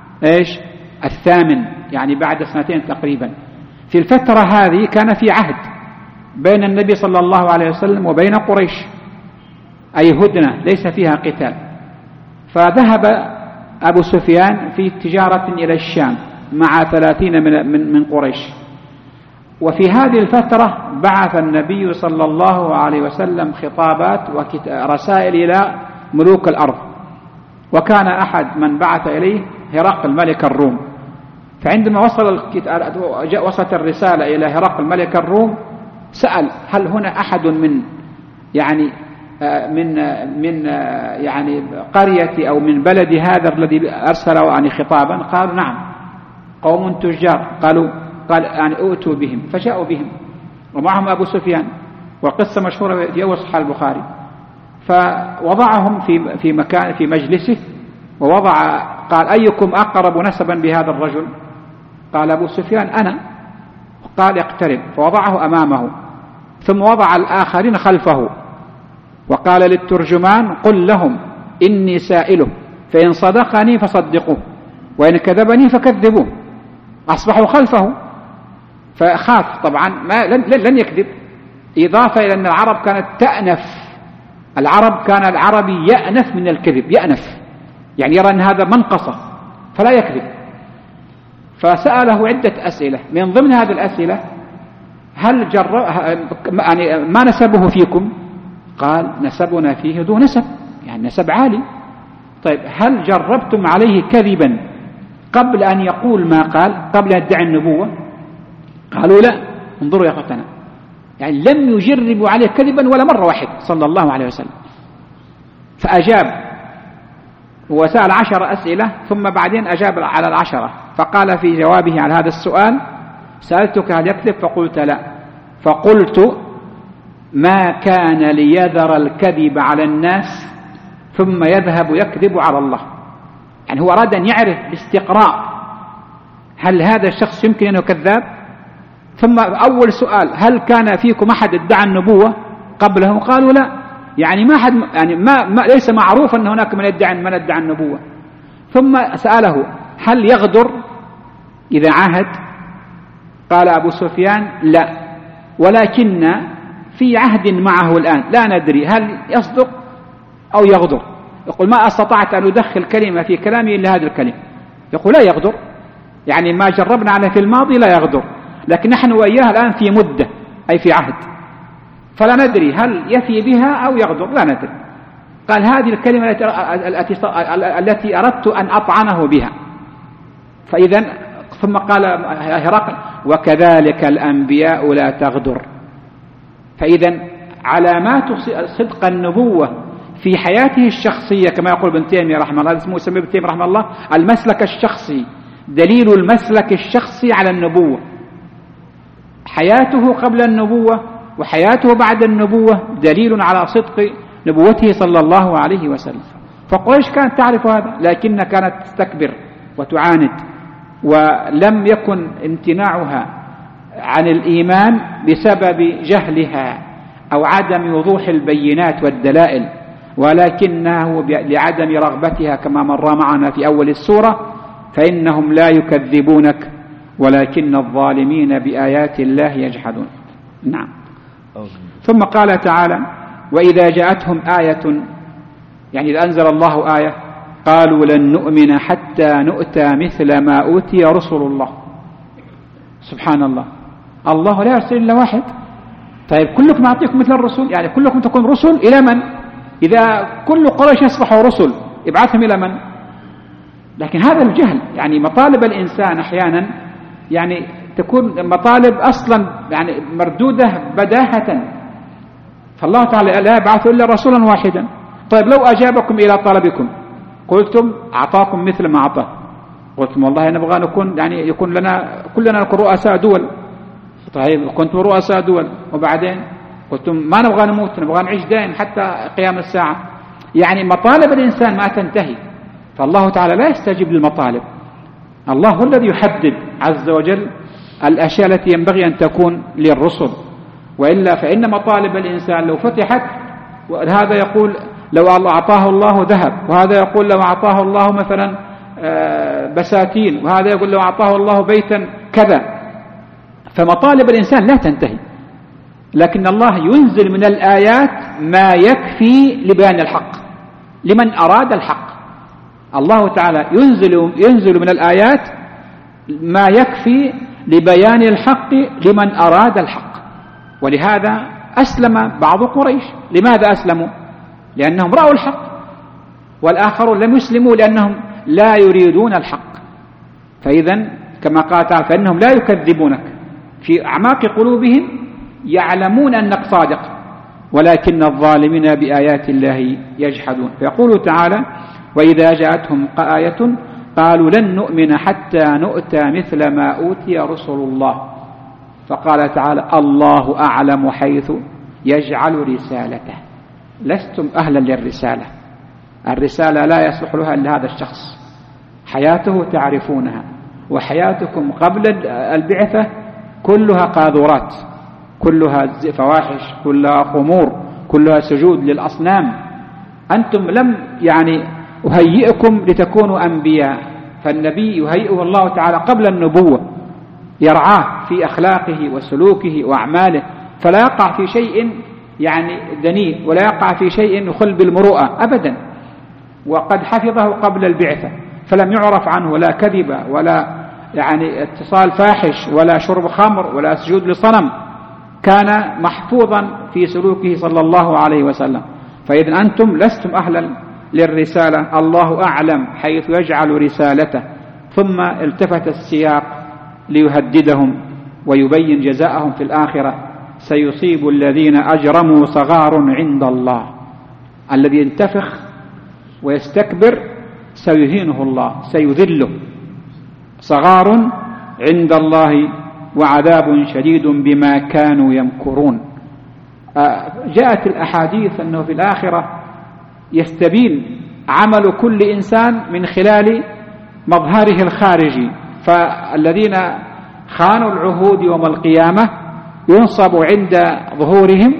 Speaker 1: 8، يعني بعد 2 تقريبا. في الفترة هذه كان في عهد بين النبي صلى الله عليه وسلم وبين قريش، أي هدنة ليس فيها قتال. فذهب أبو سفيان في تجارة إلى الشام مع 30 من قريش. وفي هذه الفترة بعث النبي صلى الله عليه وسلم خطابات ورسائل إلى ملوك الأرض، وكان أحد من بعث إليه هرقل ملك الروم. فعندما وصلت الرسالة إلى هرقل ملك الروم سأل هل هنا أحد من قرية أو من بلد هذا الذي أرسلوا عن خطابا؟ قالوا نعم، قوم تجار. قال أؤتوا بهم، فجاءوا بهم ومعهم أبو سفيان، والقصة مشهورة في أول صحيح البخاري. فوضعهم في مكان في مجلسه، قال أيكم أقرب نسبا بهذا الرجل؟ قال أبو سفيان أنا. قال اقترب، فوضعه أمامه، ثم وضع الآخرين خلفه، وقال للترجمان قل لهم إني سائله، فإن صدقني فصدقوه وإن كذبني فكذبوه. أصبحوا خلفه، فخاف طبعا لن يكذب، إضافة إلى أن العرب كانت تأنف. كان العربي يأنف من الكذب، يعني يرى أن هذا منقصة فلا يكذب. فسأله عدة أسئلة، من ضمن هذه الأسئلة هل ما نسبه فيكم؟ قال نسبنا فيه ذو نسب، يعني نسب عالي. طيب هل جربتم عليه كذبا قبل أن يقول ما قال، قبل أن يدعي النبوة؟ قالوا لا. انظروا يا أخوتنا، يعني لم يجربوا عليه كذبا ولا مرة واحدة صلى الله عليه وسلم. فأجاب وسأل 10 أسئلة، ثم بعدين أجاب على 10. فقال في جوابه على هذا السؤال سألتك هل يكذب؟ فقلت لا. فقلت ما كان ليذر الكذب على الناس ثم يذهب يكذب على الله. يعني هو أراد أن يعرف باستقراء هل هذا الشخص يمكن أنه كذاب. ثم أول سؤال هل كان فيكم أحد ادعى النبوة قبله؟ قالوا لا. يعني ما ليس معروف أن هناك من ادعى النبوة. ثم سأله هل يغدر إذا عاهد؟ قال أبو سفيان لا. ولكن في عهد معه الآن لا ندري هل يصدق أو يغدر. يقول ما استطعت أن أدخل كلمة في كلامي إلا هذه الكلمة. يقول لا يغدر، يعني ما جربنا عليه في الماضي لا يغدر، لكن نحن وإياه الآن في مدة أي في عهد، فلا ندري هل يفي بها أو يغدر، لا ندري. قال هذه الكلمة التي أردت أن أطعنه بها. فإذا ثم قال هرقل وكذلك الأنبياء لا تغدر. فإذا علامات صدق النبوة في حياته الشخصية كما يقول ابن تيمية رحمه الله، اسمه يسميه ابن تيمية رحمه الله المسلك الشخصي، دليل المسلك الشخصي على النبوة، حياته قبل النبوة وحياته بعد النبوة دليل على صدق نبوته صلى الله عليه وسلم. فقريش كانت تعرف هذا، لكن كانت تستكبر وتعاند، ولم يكن امتناعها عن الإيمان بسبب جهلها أو عدم وضوح البينات والدلائل، ولكنه لعدم رغبتها كما مر معنا في أول السورة، فإنهم لا يكذبونك ولكن الظالمين بآيات الله يجحدون. نعم. ثم قال تعالى وإذا جاءتهم آية، يعني إذا أنزل الله آية قالوا لن نؤمن حتى نؤتى مثل ما أوتي رسل الله. سبحان الله، الله لا يرسل إلا واحد. طيب كلكم أعطيكم مثل الرسل، يعني كلكم تكون رسل إلى من؟ إذا كل قريش يصبحوا رسل يبعثهم إلى من؟ لكن هذا الجهل، يعني مطالب الإنسان أحيانا يعني تكون مطالب أصلا يعني مردودة بداهة، فالله تعالى لا يبعث إلا رسولا واحدا. طيب لو أجابكم إلى طلبكم قلتم أعطاكم مثل ما أعطاه، قلتم والله نبغى نكون يعني يكون لنا كلنا نكون رؤساء دول. طيب كنتم رؤساء دول وبعدين قلتم ما نبغى نموت، نبغى نعيش دائم حتى قيام الساعة. يعني مطالب الإنسان ما تنتهي، فالله تعالى لا يستجيب للمطالب. الله هو الذي يحدد عز وجل الأشياء التي ينبغي أن تكون للرسل، وإلا فإن مطالب الإنسان لو فتحت، وهذا يقول لو أعطاه الله ذهب، وهذا يقول لو أعطاه الله مثلا بساتين، وهذا يقول لو أعطاه الله بيتا كذا، فمطالب الإنسان لا تنتهي. لكن الله ينزل من الآيات ما يكفي لبيان الحق لمن أراد الحق. الله تعالى ينزل من الآيات ما يكفي لبيان الحق لمن أراد الحق. ولهذا أسلم بعض قريش. لماذا أسلموا؟ لأنهم رأوا الحق، والآخرون لم يسلموا لأنهم لا يريدون الحق. فإذا كما قال تعالى فإنهم لا يكذبونك، في أعماق قلوبهم يعلمون أنك صادق، ولكن الظالمين بآيات الله يجحدون. فيقول تعالى وإذا جاءتهم آية قالوا لن نؤمن حتى نؤتى مثل ما أوتي رسل الله. فقال تعالى الله أعلم حيث يجعل رسالته. لستم أهلا للرسالة، الرسالة لا يصلح لها إلا هذا الشخص، حياته تعرفونها، وحياتكم قبل البعثة كلها قاذورات، كلها فواحش، كلها خمور، كلها سجود للأصنام. أنتم لم يعني أهيئكم لتكونوا أنبياء، فالنبي يهيئه الله تعالى قبل النبوة، يرعاه في أخلاقه وسلوكه وأعماله، فلا يقع في شيء يعني دنيء، ولا يقع في شيء يخل بالمروءة أبدا. وقد حفظه قبل البعثة، فلم يعرف عنه لا كذب ولا يعني اتصال فاحش ولا شرب خمر ولا سجود لصنم، كان محفوظا في سلوكه صلى الله عليه وسلم. فإذا أنتم لستم أهلا للرسالة، الله أعلم حيث يجعل رسالته. ثم التفت السياق ليهددهم ويبين جزاءهم في الآخرة: سيصيب الذين أجرموا صغار عند الله. الذي ينتفخ ويستكبر سيهينه الله، سيذله. صغار عند الله وعذاب شديد بما كانوا يمكرون. جاءت الأحاديث أنه في الآخرة يستبين عمل كل إنسان من خلال مظهره الخارجي. فالذين خانوا العهود يوم القيامة ينصب عند ظهورهم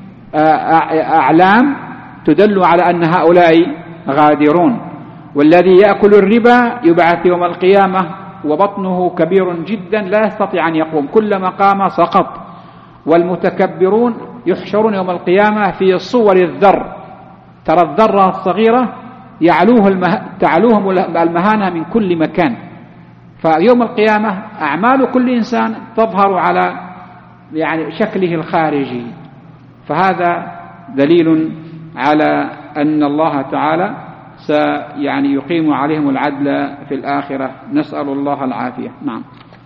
Speaker 1: أعلام تدل على أن هؤلاء غادرون. والذي يأكل الربا يبعث يوم القيامة وبطنه كبير جدا لا يستطيع أن يقوم، كلما قام سقط. والمتكبرون يحشرون يوم القيامة في صور الذر. ترى الذرة الصغيرة تعلوهم المهانة من كل مكان. فيوم القيامة أعمال كل إنسان تظهر على شكله الخارجي. فهذا دليل على أن الله تعالى يقيم عليهم العدل في الآخرة. نسأل الله العافية. نعم.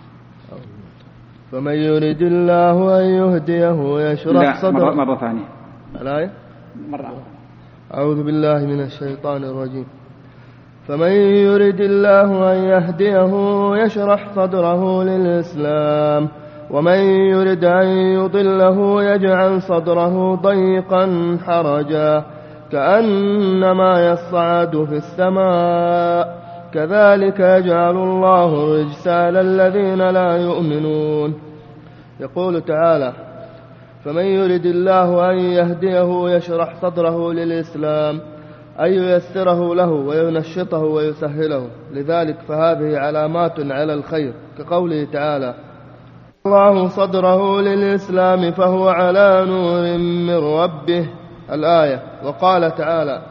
Speaker 2: فمن يريد الله أن يهديه يشرح صدره.
Speaker 1: مرة ثانية
Speaker 2: الآية
Speaker 1: مرة.
Speaker 2: أعوذ بالله من الشيطان الرجيم. فمن يريد الله أن يهديه يشرح صدره للإسلام ومن يريد أن يضله يجعل صدره ضيقا حرجا كأنما يصعد في السماء كذلك يجعل الله الرجس على الذين لا يؤمنون. يقول تعالى: فمن يريد الله أن يهديه يشرح صدره للإسلام أي ييسره له وينشطه ويسهله. لذلك فهذه علامات على الخير، كقوله تعالى: الله صدره للإسلام فهو على نور من ربه، الآية. وقال تعالى: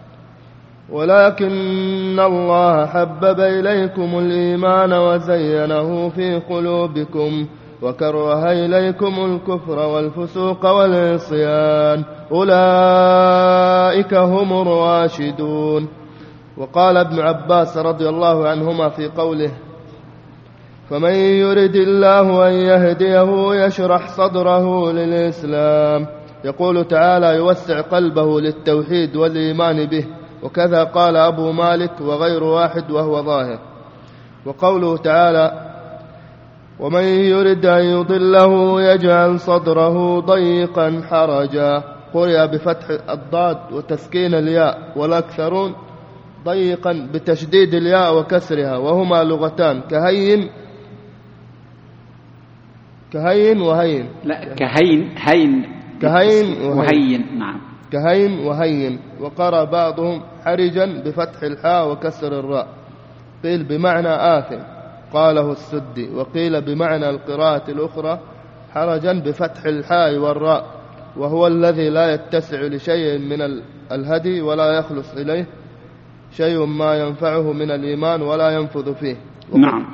Speaker 2: ولكن الله حبب إليكم الإيمان وزينه في قلوبكم وكره إليكم الكفر والفسوق والعصيان أولئك هم الراشدون. وقال ابن عباس رضي الله عنهما في قوله: فمن يرد الله أن يهديه يشرح صدره للإسلام، يقول تعالى: يوسع قلبه للتوحيد والإيمان به. وكذا قال أبو مالك وغير واحد وهو ظاهر. وقوله تعالى: ومن يرد أن يضله يجعل صدره ضيقا حرجا، قرئ بفتح الضاد وتسكين الياء، والأكثرون ضيقا بتشديد الياء وكسرها، وهما لغتان، كهين وهين.
Speaker 1: لا، كهين وهين. نعم،
Speaker 2: كهين وهين. وقرأ بعضهم حرجا بفتح الحاء وكسر الراء، قيل بمعنى آثم قاله السدي، وقيل بمعنى القراءة الأخرى حرجا بفتح الحاء والراء، وهو الذي لا يتسع لشيء من الهدي ولا يخلص إليه شيء ما ينفعه من الإيمان ولا ينفذ فيه.
Speaker 1: نعم.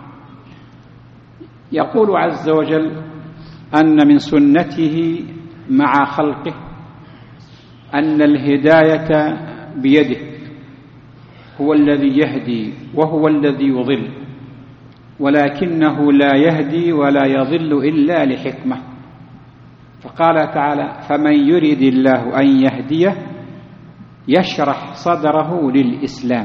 Speaker 1: يقول عز وجل أن من سنته مع خلقه أن الهداية بيده، هو الذي يهدي وهو الذي يضل، ولكنه لا يهدي ولا يضل إلا لحكمة. فقال تعالى: فمن يريد الله أن يهديه يشرح صدره للإسلام.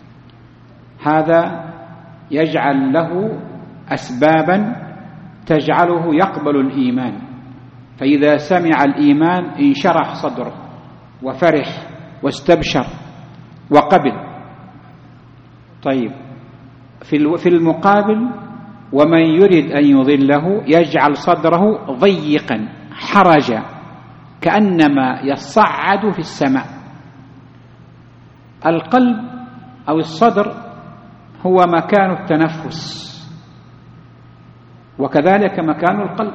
Speaker 1: هذا يجعل له أسبابا تجعله يقبل الإيمان، فإذا سمع الإيمان انشرح صدره وفرح واستبشر وقبل. طيب، في المقابل: ومن يريد أن يضله يجعل صدره ضيقا حرجا كأنما يصعد في السماء. القلب أو الصدر هو مكان التنفس، وكذلك مكان القلب.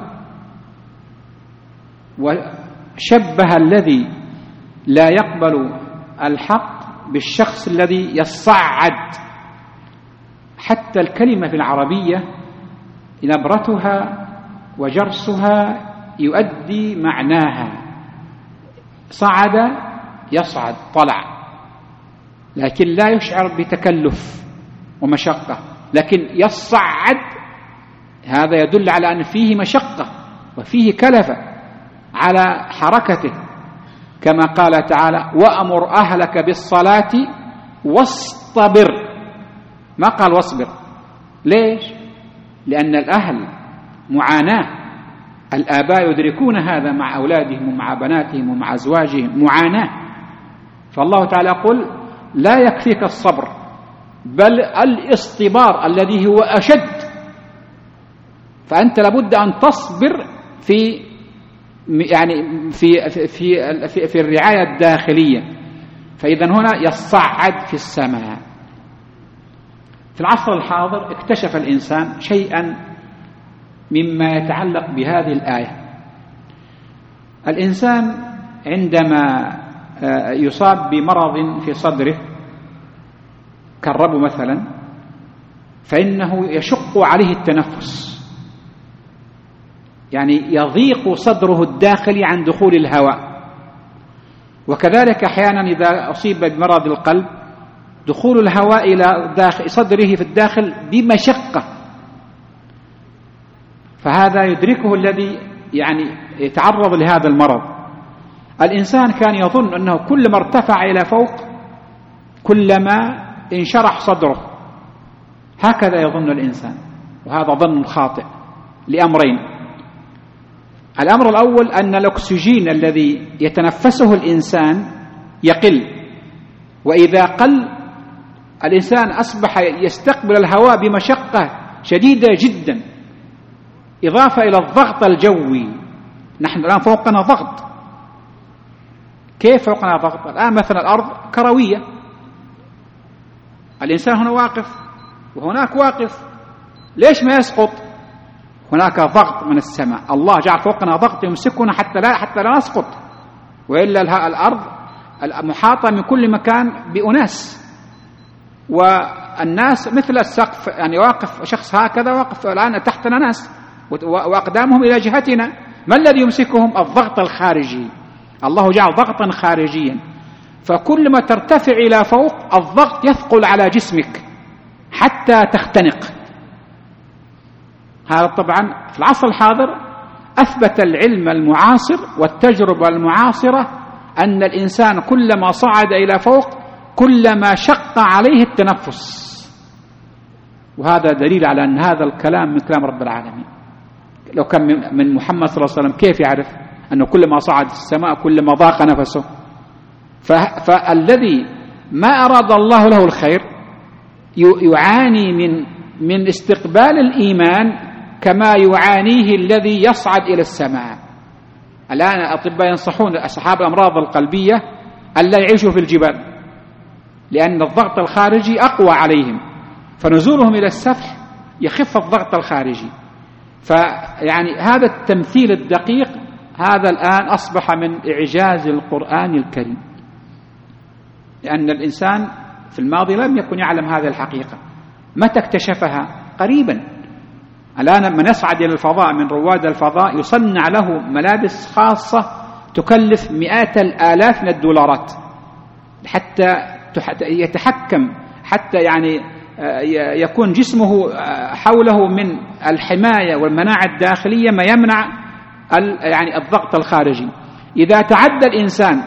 Speaker 1: وشبه الذي لا يقبل الحق بالشخص الذي يصعد. حتى الكلمة في العربية نبرتها وجرسها يؤدي معناها. صعد يصعد، طلع، لكن لا يشعر بتكلف ومشقة. لكن يصعد هذا يدل على أن فيه مشقة وفيه كلفة على حركته، كما قال تعالى: وأمر أهلك بالصلاة واصطبر. ما قال واصبر. ليش؟ لأن الأهل معاناة، الآباء يدركون هذا مع أولادهم ومع بناتهم ومع أزواجهم، معاناة. فالله تعالى يقول: لا يكفيك الصبر، بل الاصطبار الذي هو أشد. فأنت لابد أن تصبر في في الرعاية الداخلية. فإذا هنا يصعد في السماء. في العصر الحاضر اكتشف الإنسان شيئا مما يتعلق بهذه الآية، الإنسان عندما يصاب بمرض في صدره كالربو مثلا، فإنه يشق عليه التنفس، يعني يضيق صدره الداخلي عن دخول الهواء. وكذلك أحيانا إذا أصيب بمرض القلب دخول الهواء إلى داخل صدره في الداخل بمشقة، فهذا يدركه الذي يعني يتعرض لهذا المرض. الإنسان كان يظن أنه كلما ارتفع إلى فوق كلما انشرح صدره، هكذا يظن الإنسان، وهذا ظن خاطئ لأمرين. الأمر الأول أن الأكسجين الذي يتنفسه الإنسان يقل، وإذا قل الإنسان أصبح يستقبل الهواء بمشقة شديدة جدا، إضافة إلى الضغط الجوي. نحن الآن فوقنا ضغط. كيف فوقنا ضغط؟ الآن مثلا الأرض كروية، الإنسان هنا واقف وهناك واقف، ليش ما يسقط؟ هناك ضغط من السماء، الله جعل فوقنا ضغط يمسكنا حتى لا نسقط، وإلا الأرض محاطة من كل مكان بأناس، والناس مثل السقف، يعني واقف شخص هكذا، واقف الآن تحتنا ناس وأقدامهم إلى جهتنا، ما الذي يمسكهم؟ الضغط الخارجي. الله جعل ضغطا خارجيا، فكل ما ترتفع إلى فوق الضغط يثقل على جسمك حتى تختنق. هذا طبعا في العصر الحاضر أثبت العلم المعاصر والتجربة المعاصرة أن الإنسان كلما صعد إلى فوق كلما شق عليه التنفس، وهذا دليل على أن هذا الكلام من كلام رب العالمين. لو كان من محمد صلى الله عليه وسلم كيف يعرف أنه كلما صعد السماء كلما ضاق نفسه؟ فالذي ما أراد الله له الخير يعاني من استقبال الإيمان كما يعانيه الذي يصعد إلى السماء. الآن الأطباء ينصحون أصحاب الأمراض القلبية ألا يعيشوا في الجبال، لأن الضغط الخارجي أقوى عليهم، فنزولهم إلى السفح يخف الضغط الخارجي. فيعني هذا التمثيل الدقيق هذا الآن أصبح من إعجاز القرآن الكريم، لأن الإنسان في الماضي لم يكن يعلم هذه الحقيقة. متى اكتشفها؟ قريبا. الآن من يصعد إلى الفضاء من رواد الفضاء يصنع له ملابس خاصة تكلف مئات الآلاف من الدولارات حتى يتحكم، حتى يعني يكون جسمه حوله من الحماية والمناعة الداخلية ما يمنع يعني الضغط الخارجي. إذا تعدى الإنسان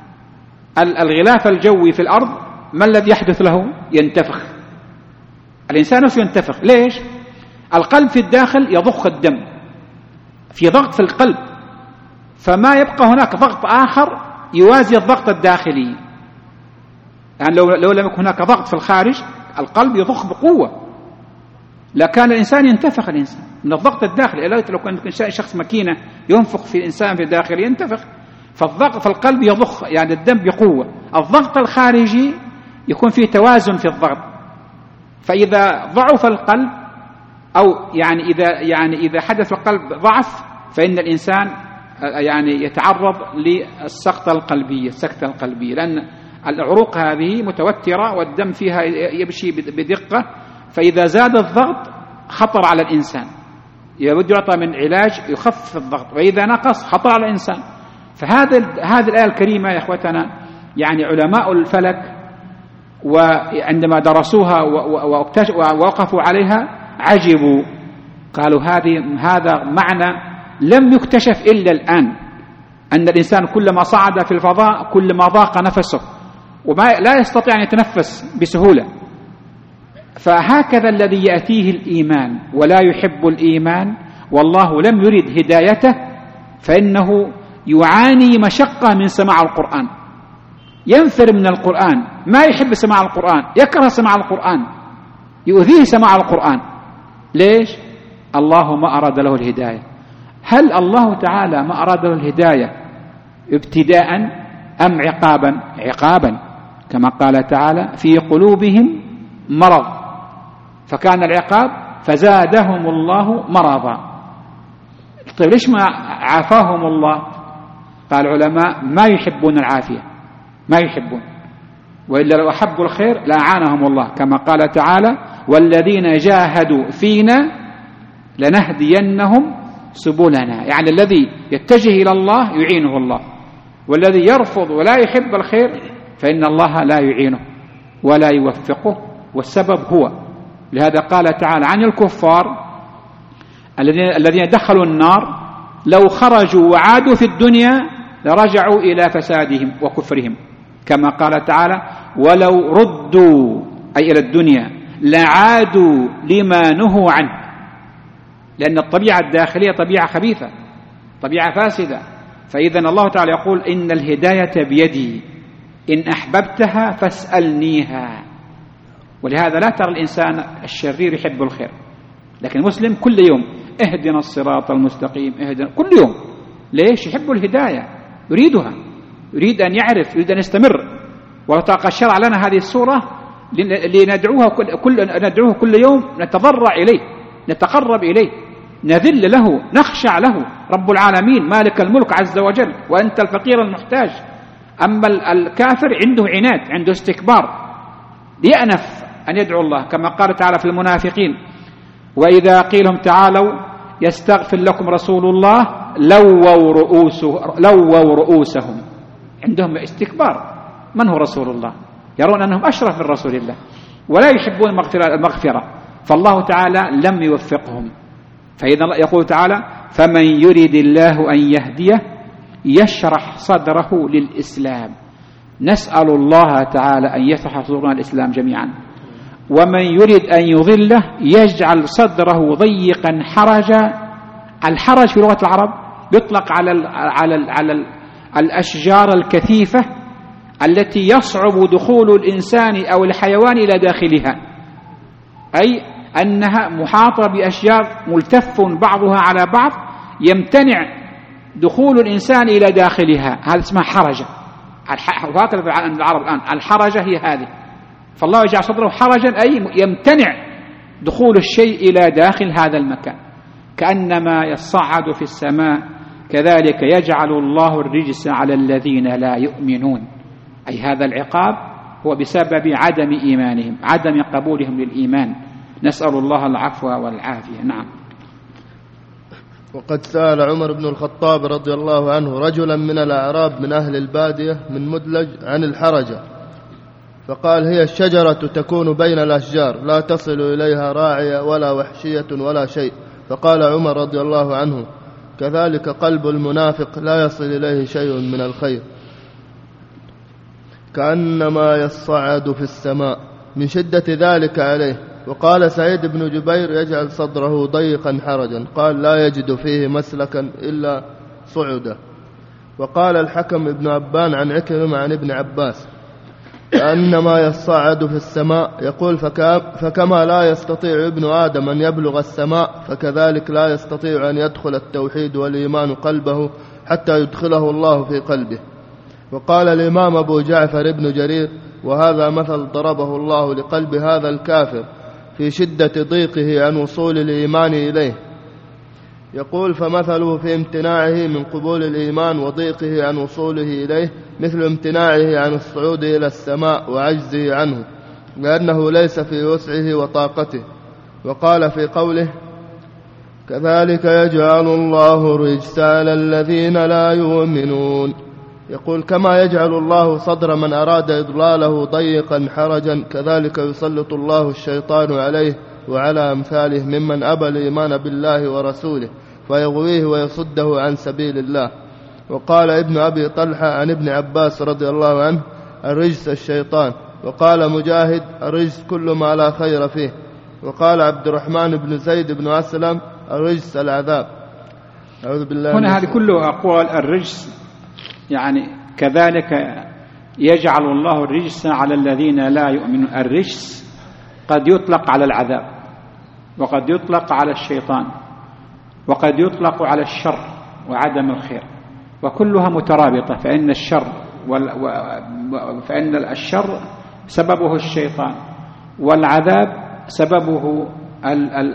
Speaker 1: الغلاف الجوي في الأرض ما الذي يحدث له؟ ينتفخ. الإنسان نفسه ينتفخ. ليش؟ القلب في الداخل يضخ الدم، في ضغط في القلب، فما يبقى هناك ضغط آخر يوازي الضغط الداخلي. يعني لو لم يكن هناك ضغط في الخارج القلب يضخ بقوة، لكان الإنسان ينتفخ الإنسان من الضغط الداخلي. لو كان شخص ماكينة ينفخ في الإنسان في الداخل ينتفخ، فالضغط في القلب يضخ يعني الدم بقوة. الضغط الخارجي يكون فيه توازن في الضغط، فإذا ضعف القلب أو يعني إذا حدث القلب ضعف فإن الإنسان يعني يتعرض للسكتة القلبية، لأن العروق هذه متوترة والدم فيها يمشي بدقة، فإذا زاد الضغط خطر على الإنسان، يبدو يعطى من علاج يخفف الضغط، وإذا نقص خطر على الإنسان. هذه الآية الكريمة يا إخوتنا يعني علماء الفلك وعندما درسوها ووقفوا عليها عجبوا، قالوا هذا معنى لم يكتشف إلا الآن، أن الإنسان كلما صعد في الفضاء كلما ضاق نفسه وما لا يستطيع أن يتنفس بسهولة. فهكذا الذي يأتيه الإيمان ولا يحب الإيمان والله لم يرد هدايته فإنه يعاني مشقة من سماع القرآن، ينفر من القرآن، ما يحب سماع القرآن، يكره سماع القرآن، يؤذيه سماع القرآن. ليش؟ الله ما أراد له الهداية. هل الله تعالى ما أراد له الهداية ابتداء أم عقابا؟ عقابا، كما قال تعالى في قلوبهم مرض، فكان العقاب فزادهم الله مرضا. طيب ليش ما عافاهم الله؟ قال العلماء ما يحبون العافية، ما يحبون، وإلا لو أحبوا الخير لأعانهم الله، كما قال تعالى: والذين جاهدوا فينا لنهدينهم سبلنا. يعني الذي يتجه إلى الله يعينه الله، والذي يرفض ولا يحب الخير فإن الله لا يعينه ولا يوفقه، والسبب هو. لهذا قال تعالى عن الكفار الذين دخلوا النار: لو خرجوا وعادوا في الدنيا لرجعوا إلى فسادهم وكفرهم، كما قال تعالى: ولو ردوا أي إلى الدنيا لعادوا لما نهوا عنه. لأن الطبيعة الداخلية طبيعة خبيثة، طبيعة فاسدة. فإذا الله تعالى يقول: إن الهداية بيدي، إن أحببتها فاسألنيها. ولهذا لا ترى الإنسان الشرير يحب الخير، لكن المسلم كل يوم: اهدنا الصراط المستقيم، اهدنا، كل يوم. ليش؟ يحب الهداية، يريدها، يريد أن يعرف، يريد أن يستمر. وتلقى الشرع لنا هذه السورة ندعوه كل يوم، نتضرع إليه، نتقرب إليه، نذل له، نخشع له. رب العالمين مالك الملك عز وجل، وأنت الفقير المحتاج. أما الكافر عنده عناد، عنده استكبار، يأنف أن يدعو الله، كما قال تعالى في المنافقين: وإذا قيل لهم تعالوا يستغفر لكم رسول الله لووا رؤوسهم. عندهم استكبار، من هو رسول الله؟ يرون أنهم أشرف من رسول الله، ولا يحبون المغفرة. فالله تعالى لم يوفقهم. فإذا يقول تعالى: فمن يريد الله أن يهديه يشرح صدره للإسلام. نسأل الله تعالى أن يفتح صدورنا الإسلام جميعا. ومن يريد أن يضله يجعل صدره ضيقا حرجا. الحرج في لغة العرب يطلق على الأشجار الكثيفة التي يصعب دخول الإنسان أو الحيوان إلى داخلها، أي أنها محاطة بأشجار ملتف بعضها على بعض يمتنع دخول الإنسان إلى داخلها. هذا اسمها حرجة. وهكذا عند العرب الآن الحرجة هي هذه. فالله يجعل صدره حرجا أي يمتنع دخول الشيء إلى داخل هذا المكان، كأنما يصعد في السماء. كذلك يجعل الله الرجس على الذين لا يؤمنون. أي هذا العقاب هو بسبب عدم إيمانهم، عدم قبولهم للإيمان. نسأل الله العفو والعافية. نعم.
Speaker 2: وقد سأل عمر بن الخطاب رضي الله عنه رجلا من الأعراب من أهل البادية من مدلج عن الحرجة، فقال: هي الشجرة تكون بين الأشجار لا تصل إليها راعية ولا وحشية ولا شيء. فقال عمر رضي الله عنه: كذلك قلب المنافق لا يصل إليه شيء من الخير، كأنما يصعد في السماء من شدة ذلك عليه. وقال سعيد بن جبير: يجعل صدره ضيقا حرجا. قال: لا يجد فيه مسلكا إلا صعده. وقال الحكم بن عبان عن عكرمة عن ابن عباس: كأنما يصعد في السماء. يقول: فكما لا يستطيع ابن آدم أن يبلغ السماء، فكذلك لا يستطيع أن يدخل التوحيد والإيمان قلبه حتى يدخله الله في قلبه. وقال الإمام أبو جعفر بن جرير: وهذا مثل ضربه الله لقلب هذا الكافر في شدة ضيقه عن وصول الإيمان إليه. يقول: فمثله في امتناعه من قبول الإيمان وضيقه عن وصوله إليه مثل امتناعه عن الصعود إلى السماء وعجزه عنه، لأنه ليس في وسعه وطاقته. وقال في قوله: كذلك يجعل الله الرجس على الذين لا يؤمنون. يقول: كما يجعل الله صدر من أراد إضلاله ضيقا حرجا، كذلك يسلط الله الشيطان عليه وعلى أمثاله ممن أبى الإيمان بالله ورسوله فيغويه ويصده عن سبيل الله. وقال ابن أبي طلحة عن ابن عباس رضي الله عنه: الرجس الشيطان. وقال مجاهد: الرجس كل ما لا خير فيه. وقال عبد الرحمن بن زيد بن أسلم: الرجس العذاب. أعوذ بالله.
Speaker 1: هنا هذه كله أقوال الرجس، يعني كذلك يجعل الله الرجس على الذين لا يؤمنون. الرجس قد يطلق على العذاب، وقد يطلق على الشيطان، وقد يطلق على الشر وعدم الخير، وكلها مترابطة. فإن الشر سببه الشيطان، والعذاب سببه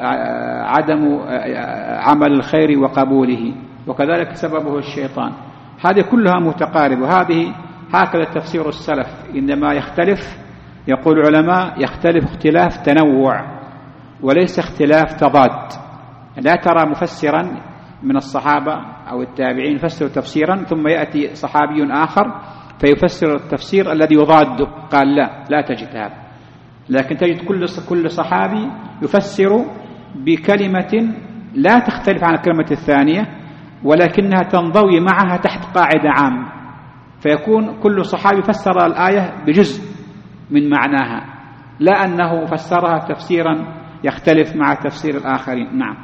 Speaker 1: عدم عمل الخير وقبوله، وكذلك سببه الشيطان. هذه كلها متقاربة، وهذه هكذا تفسير السلف. إنما يختلف، يقول العلماء، يختلف اختلاف تنوع وليس اختلاف تضاد. لا ترى مفسرا من الصحابة أو التابعين يفسر تفسيرا ثم يأتي صحابي آخر فيفسر التفسير الذي يضاده، قال لا تجد هذا. لكن تجد كل صحابي يفسر بكلمة لا تختلف عن الكلمة الثانية، ولكنها تنضوي معها تحت قاعدة عامة، فيكون كل صحابي فسر الآية بجزء من معناها، لا أنه فسرها تفسيرا يختلف مع تفسير الآخرين. نعم.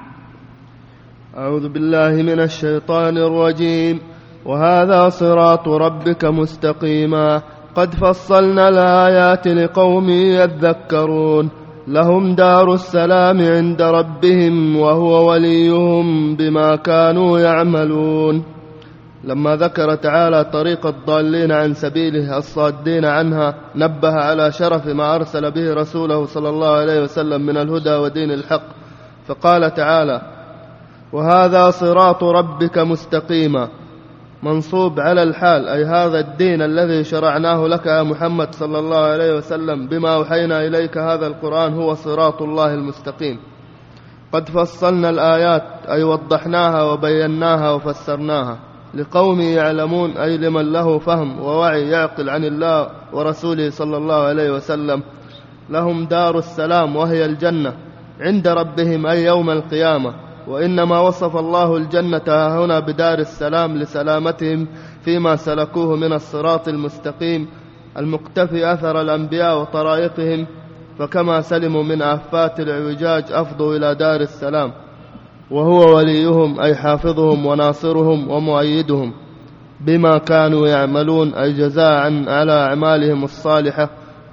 Speaker 2: أعوذ بالله من الشيطان الرجيم. وهذا صراط ربك مستقيما قد فصلنا الآيات لقوم يذكرون لهم دار السلام عند ربهم وهو وليهم بما كانوا يعملون. لما ذكر تعالى طريق الضالين عن سبيله الصادين عنها، نبه على شرف ما أرسل به رسوله صلى الله عليه وسلم من الهدى ودين الحق، فقال تعالى: وهذا صراط ربك مستقيما، منصوب على الحال، أي هذا الدين الذي شرعناه لك يا محمد صلى الله عليه وسلم بما أوحينا إليك هذا القرآن هو صراط الله المستقيم. قد فصلنا الآيات، أي وضحناها وبيناها وفسرناها لقوم يعلمون، أي لمن له فهم ووعي يعقل عن الله ورسوله صلى الله عليه وسلم. لهم دار السلام وهي الجنة عند ربهم، أي يوم القيامة. وإنما وصف الله الجنة هنا بدار السلام لسلامتهم فيما سلكوه من الصراط المستقيم المقتفي أثر الأنبياء وطرائقهم، فكما سلموا من آفات الإعوجاج أفضوا إلى دار السلام، وهو وليهم، أي حافظهم وناصرهم ومؤيدهم بما كانوا يعملون، أي جزاء على أعمالهم الصالحة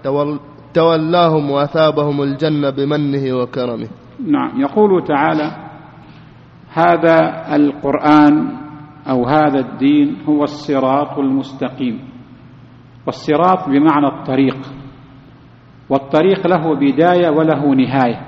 Speaker 2: تولاهم وأثابهم الجنة بمنه وكرمه.
Speaker 1: نعم. يقول تعالى: هذا القرآن أو هذا الدين هو الصراط المستقيم. والصراط بمعنى الطريق، والطريق له بداية وله نهاية.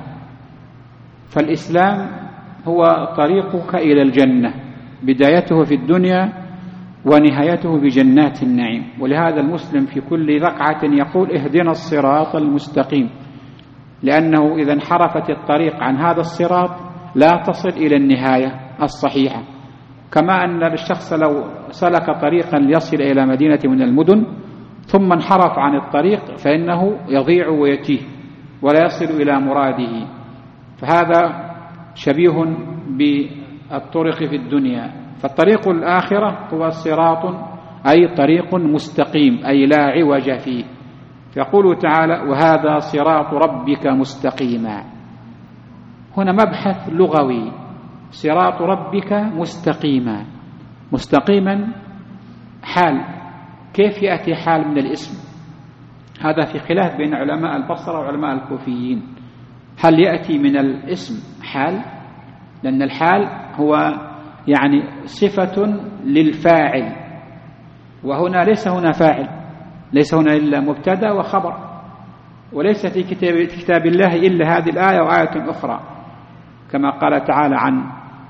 Speaker 1: فالإسلام هو طريقك إلى الجنة، بدايته في الدنيا ونهايته بجنات النعيم. ولهذا المسلم في كل ركعة يقول: اهدنا الصراط المستقيم، لأنه إذا انحرفت الطريق عن هذا الصراط لا تصل إلى النهاية الصحيحة. كما أن الشخص لو سلك طريقا ليصل إلى مدينة من المدن ثم انحرف عن الطريق فإنه يضيع ويتيه ولا يصل إلى مراده. فهذا شبيه بالطرق في الدنيا. فالطريق الآخرة هو صراط، أي طريق مستقيم، أي لا عوج فيه. فيقول تعالى: وهذا صراط ربك مستقيما. هنا مبحث لغوي، صراط ربك مستقيما. مستقيما حال، كيف يأتي حال من الاسم؟ هذا في خلاف بين علماء البصرة وعلماء الكوفيين. هل يأتي من الاسم حال؟ لأن الحال هو يعني صفة للفاعل، وهنا ليس هنا فاعل، ليس هنا إلا مبتدأ وخبر. وليس في كتاب الله إلا هذه الآية وآية أخرى، كما قال تعالى عن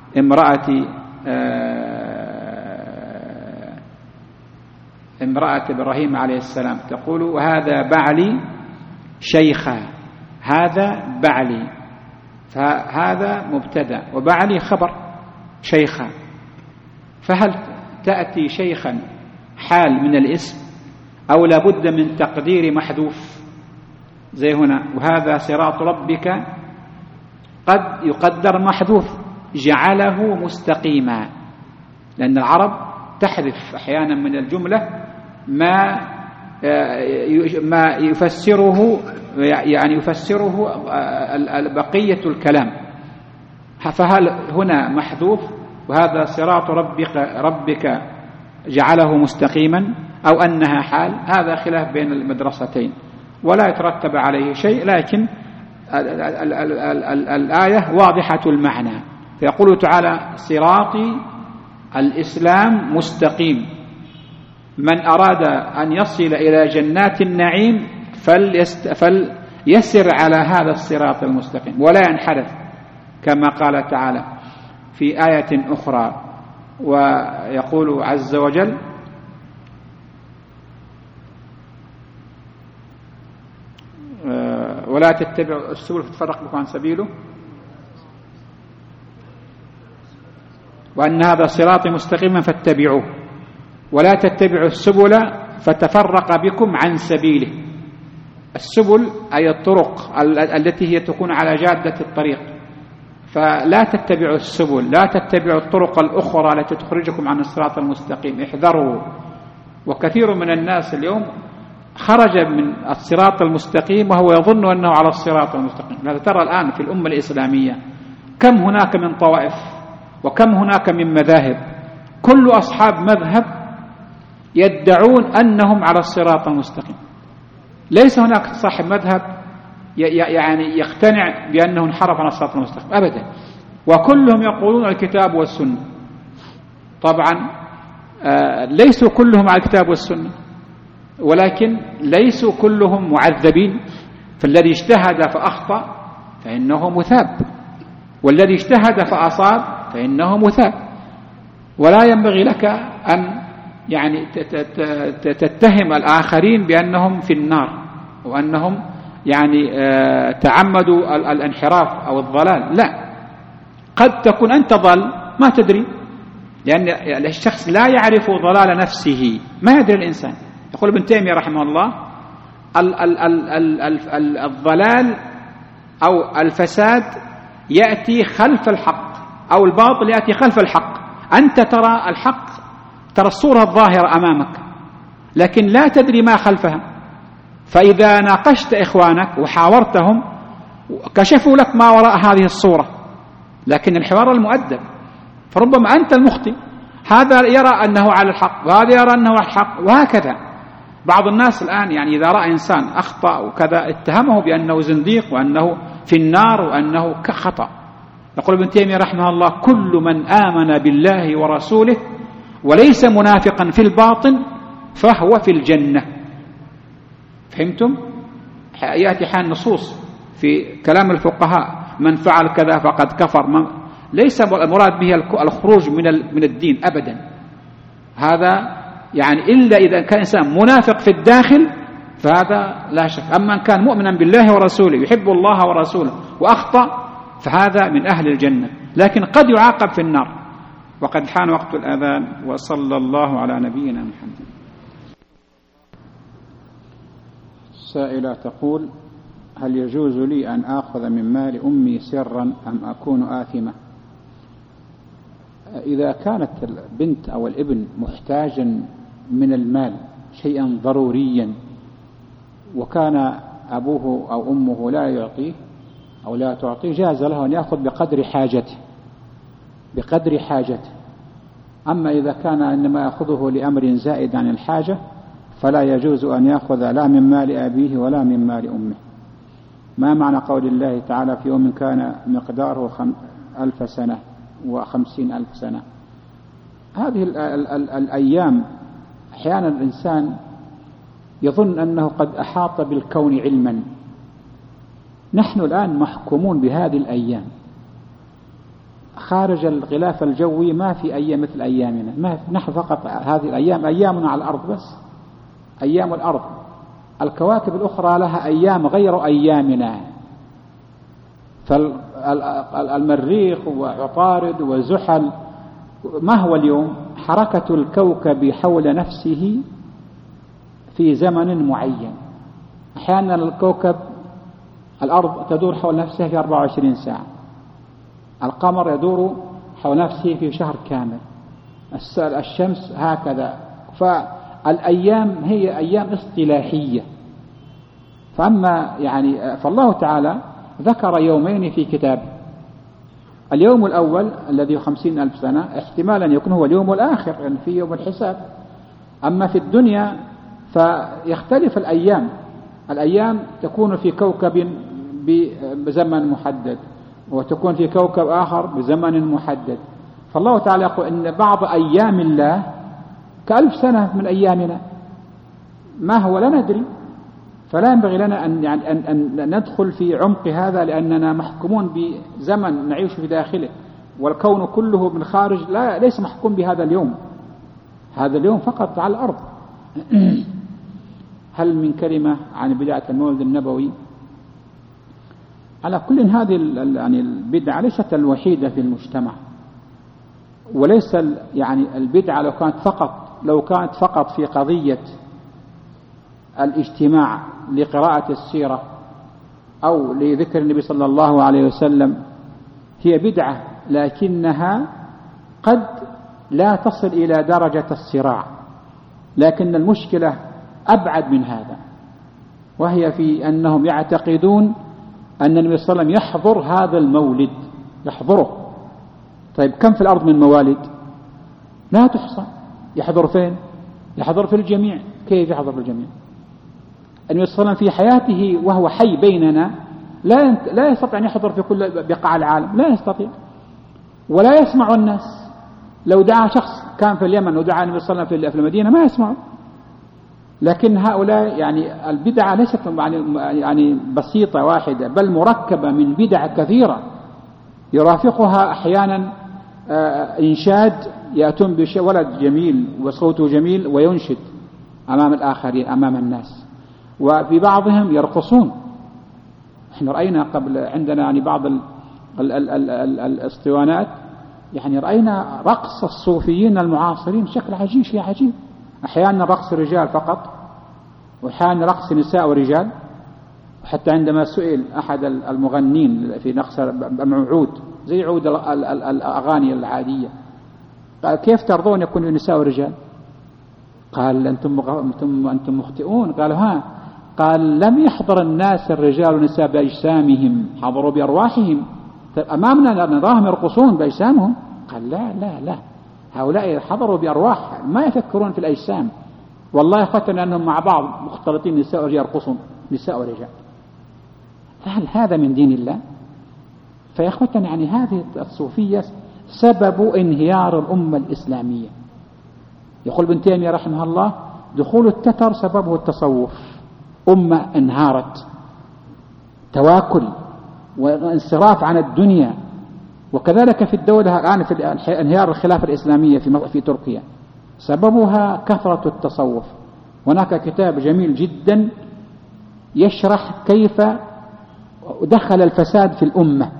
Speaker 1: امرأة إبراهيم عليه السلام، تقول: وهذا بعلي شيخا. هذا بعلي، فهذا مبتدأ وبعلي خبر شيخا. فهل تأتي شيخا حال من الاسم أو لابد من تقدير محذوف زي هنا؟ وهذا صراط ربك قد يقدر محذوف، جعله مستقيما، لأن العرب تحذف أحيانا من الجملة ما يفسره، يعني يفسره بقية الكلام. فهل هنا محذوف وهذا صراط ربك جعله مستقيما، أو أنها حال؟ هذا خلاف بين المدرستين ولا يترتب عليه شيء، لكن الآية واضحة المعنى. فيقول تعالى: صراطي الإسلام مستقيم. من أراد أن يصل إلى جنات النعيم فليسر على هذا الصراط المستقيم ولا ينحرف، كما قال تعالى في آية أخرى: ويقول عز وجل: ولا تتبعوا السبل فتفرق بكم عن سبيله وأن هذا صراطي مستقيما فاتبعوه ولا تتبعوا السبل فتفرق بكم عن سبيله. السبل أي الطرق التي هي تكون على جادة الطريق، فلا تتبعوا السبل، لا تتبعوا الطرق الأخرى التي تخرجكم عن الصراط المستقيم، احذروا. وكثير من الناس اليوم خرج من الصراط المستقيم وهو يظن أنه على الصراط المستقيم. لا ترى الآن في الأمة الإسلامية كم هناك من طوائف وكم هناك من مذاهب، كل أصحاب مذهب يدعون أنهم على الصراط المستقيم. ليس هناك صاحب مذهب يعني يقتنع بأنه انحرف عن الصراط المستقيم أبدا، وكلهم يقولون الكتاب والسنة. طبعا ليسوا كلهم على الكتاب والسنة، ولكن ليسوا كلهم معذبين، فالذي اجتهد فأخطأ فإنه مثاب، والذي اجتهد فأصاب فإنه مثاب. ولا ينبغي لك أن يعني تتهم الآخرين بأنهم في النار وأنهم يعني تعمدوا الانحراف أو الضلال. لا، قد تكون أنت ضل ما تدري، لأن الشخص لا يعرف ضلال نفسه، ما يدري الإنسان. يقول ابن تيمية رحمه الله: الضلال أو الفساد يأتي خلف الحق، أو الباطل يأتي خلف الحق. أنت ترى الحق، ترى الصورة الظاهرة أمامك، لكن لا تدري ما خلفها. فإذا ناقشت إخوانك وحاورتهم كشفوا لك ما وراء هذه الصورة، لكن الحوار المؤدب، فربما أنت المخطئ، هذا يرى أنه على الحق وهذا يرى أنه على الحق، وهكذا. بعض الناس الآن يعني إذا رأى إنسان أخطأ وكذا اتهمه بأنه زنديق وأنه في النار وأنه كخطأ. يقول ابن تيمية رحمه الله: كل من آمن بالله ورسوله وليس منافقا في الباطن فهو في الجنة. فهمتم؟ يأتي حال نصوص في كلام الفقهاء: من فعل كذا فقد كفر. ليس المراد به الخروج من الدين أبدا، هذا يعني إلا إذا كان إنسان منافق في الداخل فهذا لا شك. أما إن كان مؤمنا بالله ورسوله يحب الله ورسوله وأخطأ فهذا من أهل الجنة، لكن قد يعاقب في النار. وقد حان وقت الأذان، وصلى الله على نبينا محمد. سائلة تقول: هل يجوز لي أن آخذ من مال أمي سرا أم أكون آثمة؟ إذا كانت البنت أو الابن محتاجا من المال شيئا ضروريا وكان أبوه أو أمه لا يعطيه أو لا تعطيه، جاز له أن يأخذ بقدر حاجته. أما إذا كان إنما يأخذه لأمر زائد عن الحاجة فلا يجوز أن يأخذ لا من مال أبيه ولا من مال أمه. ما معنى قول الله تعالى: في يوم كان مقداره 1000 سنة و50,000 سنة؟ هذه الأيام أحيانا الإنسان يظن أنه قد أحاط بالكون علما. نحن الآن محكومون بهذه الأيام، خارج الغلاف الجوي ما في أيام مثل أيامنا، ما نحن فقط هذه الأيام أيامنا على الأرض بس، أيام الأرض. الكواكب الأخرى لها أيام غير أيامنا، فالمريخ وعطارد وزحل، ما هو اليوم؟ حركة الكوكب حول نفسه في زمن معين. أحيانا الكوكب الأرض تدور حول نفسها في 24 ساعة، القمر يدور حول نفسه في شهر كامل، الشمس هكذا. فالأيام هي أيام اصطلاحية. فأما يعني فالله تعالى ذكر يومين في كتابه: اليوم الأول الذي 50,000 سنة احتمالا يكون هو اليوم الآخر، يعني في يوم الحساب. أما في الدنيا فيختلف الأيام تكون في كوكب بزمن محدد، وتكون في كوكب آخر بزمن محدد. فالله تعالى يقول إن بعض أيام الله ك1000 سنة من أيامنا، ما هو لا ندري. فلا ينبغي لنا أن ندخل في عمق هذا، لأننا محكومون بزمن نعيش في داخله. والكون كله من خارج ليس محكوم بهذا اليوم، هذا اليوم فقط على الأرض. هل من كلمة عن بدعة المولد النبوي؟ على كل هذه يعني البدعة ليست الوحيدة في المجتمع، وليس يعني البدعة لو كانت فقط في قضية الاجتماع لقراءة السيرة أو لذكر النبي صلى الله عليه وسلم هي بدعة، لكنها قد لا تصل إلى درجة الصراع. لكن المشكلة أبعد من هذا، وهي في أنهم يعتقدون أن النبي صلى الله عليه وسلم يحضر هذا المولد، يحضره. طيب كم في الأرض من موالد؟ لا تحصى. يحضر فين؟ يحضر في الجميع. كيف يحضر في الجميع؟ النبي صلى الله عليه وسلم في حياته وهو حي بيننا لا يستطيع أن يحضر في كل بقاع العالم، لا يستطيع، ولا يسمع الناس. لو دعا شخص كان في اليمن ودعا النبي صلى الله عليه وسلم في المدينة ما يسمعه. لكن هؤلاء يعني البدعة ليست يعني بسيطة واحدة، بل مركبة من بدع كثيرة يرافقها أحيانا إنشاد، يأتون بولد جميل وصوته جميل وينشد أمام الآخرين أمام الناس، وفي بعضهم يرقصون. احنا رأينا قبل عندنا يعني بعض الاسطوانات، يعني رأينا رقص الصوفيين المعاصرين بشكل عجيب، شيء عجيب. أحيانا رقص رجال فقط، وأحيانا رقص نساء ورجال. وحتى عندما سئل أحد المغنين في نقص بعود زي عود الأغاني العادية، قال كيف ترضون يكون نساء ورجال؟ قال أنتم مخطئون. قالوا ها؟ قال لم يحضر الناس الرجال والنساء بأجسامهم، حضروا بأرواحهم. أمامنا نراهم يرقصون بأجسامهم. قال لا لا لا، هؤلاء حضروا بأرواح، ما يفكرون في الأجسام. والله ختنا أنهم مع بعض مختلطين، نساء ورجال يرقصون، نساء ورجال. فهل هذا من دين الله؟ فيا أخوتنا يعني هذه الصوفية سبب انهيار الأمة الإسلامية. يقول ابن تيمية رحمه الله دخول التتر سببه التصوف، أمة انهارت، تواكل وانصراف عن الدنيا. وكذلك في الدولة الآن في انهيار الخلافة الإسلامية في تركيا سببها كثرة التصوف. هناك كتاب جميل جدا يشرح كيف دخل الفساد في الأمة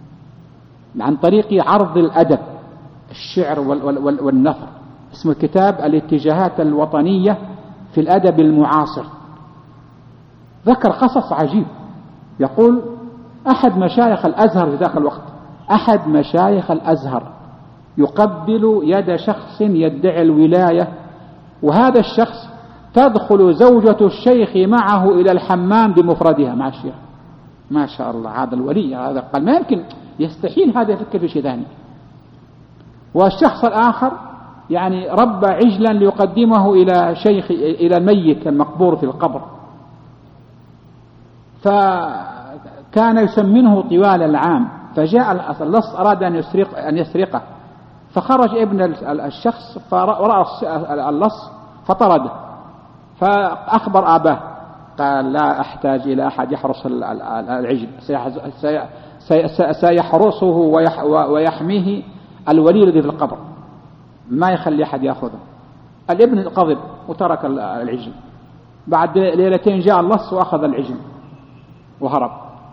Speaker 1: عن طريق عرض الأدب، الشعر والنثر. اسم الكتاب الاتجاهات الوطنية في الأدب المعاصر. ذكر قصص عجيب. يقول أحد مشايخ الأزهر في ذاك الوقت، أحد مشايخ الأزهر يقبل يد شخص يدعي الولاية، وهذا الشخص تدخل زوجة الشيخ معه إلى الحمام بمفردها مع الشيخ. ما شاء الله، هذا الولي، هذا قال ما يمكن، يستحيل هذا يفكر في شيء ثاني. والشخص الآخر يعني ربى عجلا ليقدمه إلى شيخ، إلى الميت المقبور في القبر، فكان يسمنه طوال العام. فجاء اللص أراد أن يسرقه، فخرج ابن الشخص ورأى اللص فطرده، فأخبر أباه، قال لا أحتاج إلى أحد يحرس العجل، سيحرسه ويحميه الولي الذي في القبر، ما يخلي أحد يأخذه. الابن غضب وترك العجل. بعد ليلتين جاء اللص وأخذ العجل وهرب.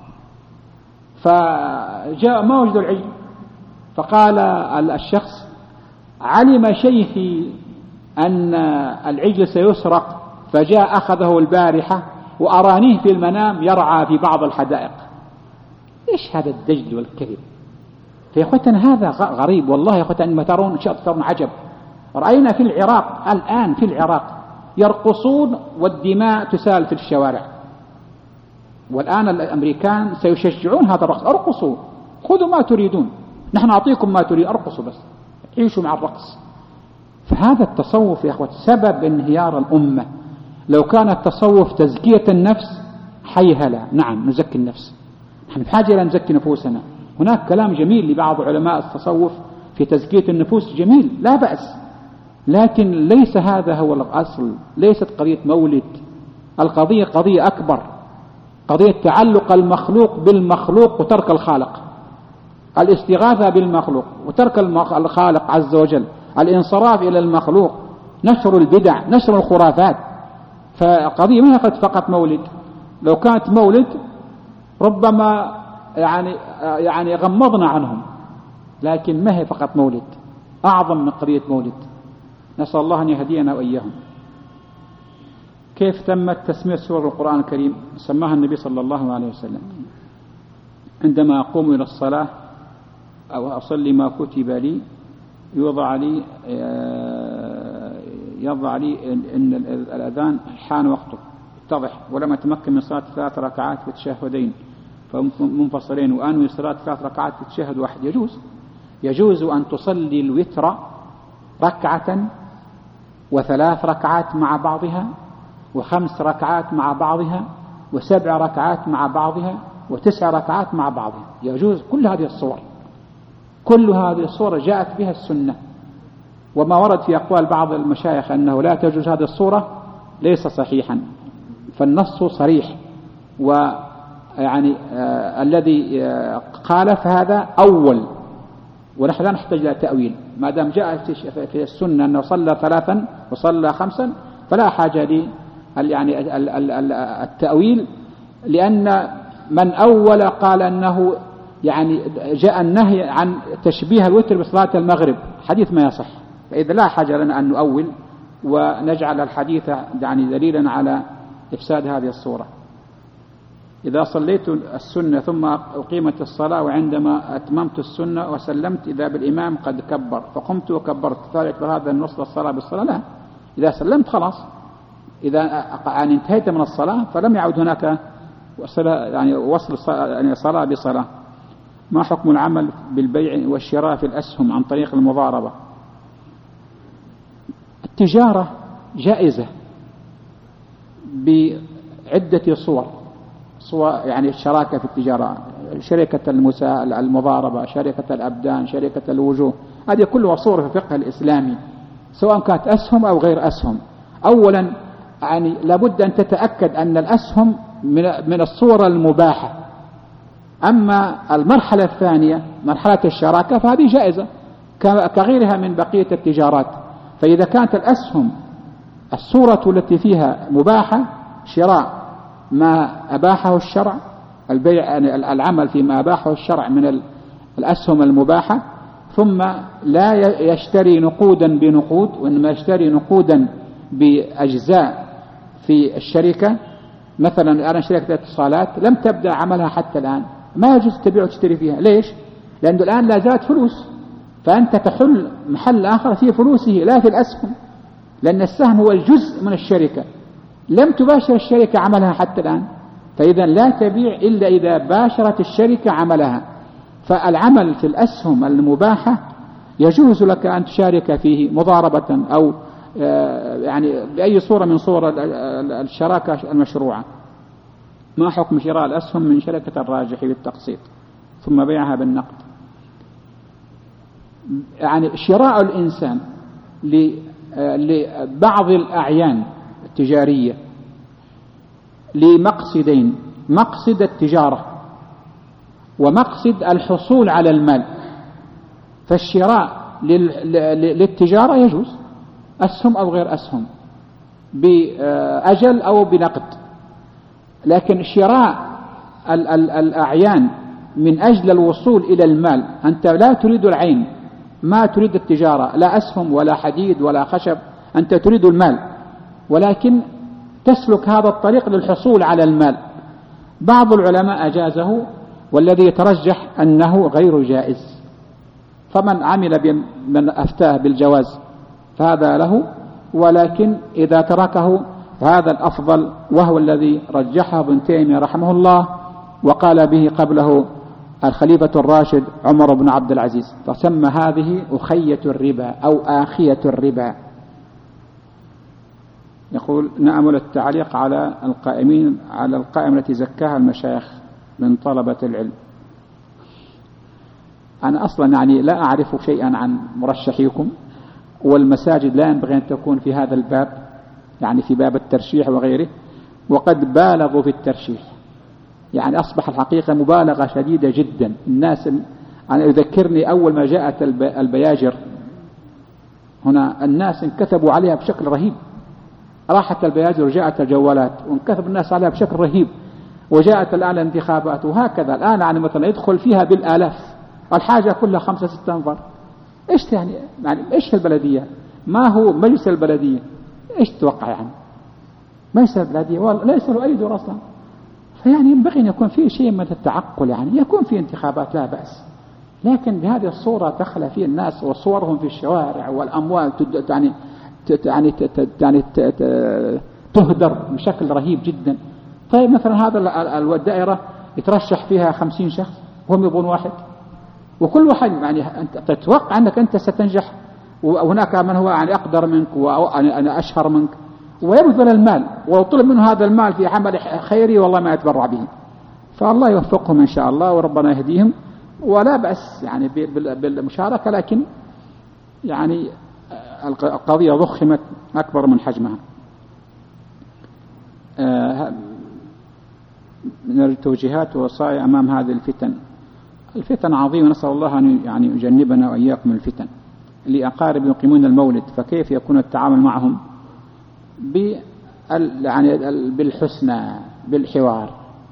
Speaker 1: فجاء ما وجد العجل، فقال الشخص علم شيخي أن العجل سيسرق، فجاء أخذه البارحة وأرانيه في المنام يرعى في بعض الحدائق. إيش هذا الدجل والكذب؟ فيا أخوتنا هذا غريب والله. يا أخوتنا ما ترون شيء ترون عجب. رأينا في العراق الآن، في العراق يرقصون والدماء تسال في الشوارع، والآن الأمريكان سيشجعون هذا الرقص. أرقصوا، خذوا ما تريدون، نحن نعطيكم ما تريد، أرقصوا بس، عيشوا مع الرقص. فهذا التصوف يا أخوة سبب انهيار الأمة. لو كان التصوف تزكية النفس حيهلا، نعم نزكي النفس، نحن بحاجة إلى نزكي نفوسنا. هناك كلام جميل لبعض علماء التصوف في تزكية النفوس، جميل لا بأس، لكن ليس هذا هو الأصل. ليست قضية مولد، القضية قضية أكبر، قضية تعلق المخلوق بالمخلوق وترك الخالق. الاستغاثة بالمخلوق وترك الخالق عز وجل، الانصراف إلى المخلوق، نشر البدع، نشر الخرافات. فقضية ما هي فقط مولد. لو كانت مولد ربما يعني غمضنا عنهم، لكن ما هي فقط مولد، أعظم من قضية مولد. نسأل الله أن يهدينا وإياهم. كيف تمت تسمية سورة القرآن الكريم؟ سماها النبي صلى الله عليه وسلم: عندما أقوم إلى الصلاة أو أصلي ما كتب لي يضع لي إن الأذان حان وقته، اتضح، ولم أتمكن من صلاة 3 ركعات بتشهدين منفصلين وأنوي صلاة 3 ركعات بتشهد واحد، يجوز أن تصلي الوتر 1 و3 ركعات مع بعضها، و5 ركعات مع بعضها، و7 ركعات مع بعضها، و9 ركعات مع بعضها. يجوز كل هذه الصور، كل هذه الصور جاءت بها السنة. وما ورد في أقوال بعض المشايخ أنه لا تجوز هذه الصورة ليس صحيحا، فالنص صريح. ويعني الذي خالف هذا أول، ونحن لا نحتاج إلى تأويل، ما دام جاء في السنة أنه صلى 3 وصلى 5 فلا حاجة لي يعني التأويل، لأن من أول قال أنه يعني جاء النهي عن تشبيه الوتر بصلاة المغرب، حديث ما يصح. فإذا لا حاجة لنا أن نؤول ونجعل الحديث يعني دليلا على إفساد هذه الصورة. إذا صليت السنة ثم أقيمت الصلاة وعندما أتممت السنة وسلمت إذا بالإمام قد كبر فقمت وكبرت، فيعتبر هذا النص الصلاة بالصلاة؟ لا، إذا سلمت خلاص، إذا يعني انتهيت من الصلاة فلم يعد هناك يعني وصل يعني صلاة بصلاة. ما حكم العمل بالبيع والشراء في الأسهم عن طريق المضاربة؟ التجارة جائزة بعدة صور يعني الشراكة في التجارة، شركة المضاربة، شركة الأبدان، شركة الوجوه، هذه كلها صور في الفقه الإسلامي سواء كانت أسهم أو غير أسهم. أولا يعني لابد أن تتأكد أن الأسهم من الصور المباحة. أما المرحلة الثانية مرحلة الشراكة فهذه جائزة كغيرها من بقية التجارات. فإذا كانت الأسهم الصورة التي فيها مباحة، شراء ما أباحه الشرع، البيع يعني العمل فيما أباحه الشرع من الأسهم المباحة، ثم لا يشتري نقودا بنقود وإنما يشتري نقودا بأجزاء في الشركة. مثلا أنا شركة اتصالات لم تبدأ عملها حتى الآن، ما يجوز تبيع وتشتري فيها. ليش؟ لأنه الآن لا زالت فلوس، فأنت تحل محل آخر في فلوسه لا في الأسهم، لأن السهم هو الجزء من الشركة، لم تباشر الشركة عملها حتى الآن. فإذا لا تبيع إلا إذا باشرت الشركة عملها. فالعمل في الأسهم المباحة يجوز لك أن تشارك فيه مضاربة أو يعني بأي صورة من صور الشراكة المشروعة. ما حكم شراء الأسهم من شركة الراجحي بالتقسيط ثم بيعها بالنقد؟ يعني شراء الإنسان لبعض الأعيان التجارية لمقصدين: مقصد التجارة ومقصد الحصول على المال. فالشراء للتجارة يجوز، أسهم أو غير أسهم، بأجل أو بنقد. لكن شراء الأعيان من أجل الوصول إلى المال، أنت لا تريد العين، ما تريد التجارة، لا أسهم ولا حديد ولا خشب، أنت تريد المال، ولكن تسلك هذا الطريق للحصول على المال. بعض العلماء أجازه، والذي يترجح أنه غير جائز. فمن عمل بمن أفتاه بالجواز فهذا له، ولكن إذا تركه فهذا الأفضل، وهو الذي رجحه ابن تيمية رحمه الله، وقال به قبله الخليفة الراشد عمر بن عبد العزيز، فسمى هذه أخية الربا أو آخية الربا. يقول: نأمل التعليق على القائمين على القائمة التي زكاها المشايخ من طلبة العلم. أنا أصلا يعني لا أعرف شيئا عن مرشحيكم، والمساجد لا ينبغي أن تكون في هذا الباب، يعني في باب الترشيح وغيره، وقد بالغوا في الترشيح، يعني أصبح الحقيقة مبالغة شديدة جدا. الناس أنا يذكرني أول ما جاءت البياجر هنا الناس انكتبوا عليها بشكل رهيب، راحت البياجر وجاءت الجوالات وانكتب الناس عليها بشكل رهيب، وجاءت الآن الانتخابات وهكذا. الآن يعني مثلا يدخل فيها بالآلاف، الحاجة كلها 5-6 أنفار. إيش يعني إيش البلدية؟ ما هو مجلس البلدية؟ إيش تتوقع يعني؟ مجلس البلدية والله ليس له أي دور أصلا. فيعني ينبغي أن يكون فيه شيء من التعقل، يعني يكون في انتخابات لا بأس، لكن بهذه الصورة دخل فيه الناس وصورهم في الشوارع والأموال تهدر بشكل رهيب جدا. طيب مثلا هذا الدائرة يترشح فيها 50 شخص وهم يبغون واحد، وكل واحد يعني أنت تتوقع أنك أنت ستنجح، وهناك من هو يعني أقدر منك وأنا أشهر منك، ويبذل المال وطلب منه هذا المال في عمل خيري والله ما يتبرع به. فالله يوفقهم إن شاء الله وربنا يهديهم، ولا بأس يعني بالمشاركة، لكن يعني القضية ضخمت أكبر من حجمها. من التوجيهات ووصايا أمام هذه الفتن. الفتن عظيمة، نسأل الله أن يعني يجنبنا وإياكم الفتن. لأقارب يقيمون المولد فكيف يكون التعامل معهم؟ يعني بالحسنى، بالحوار،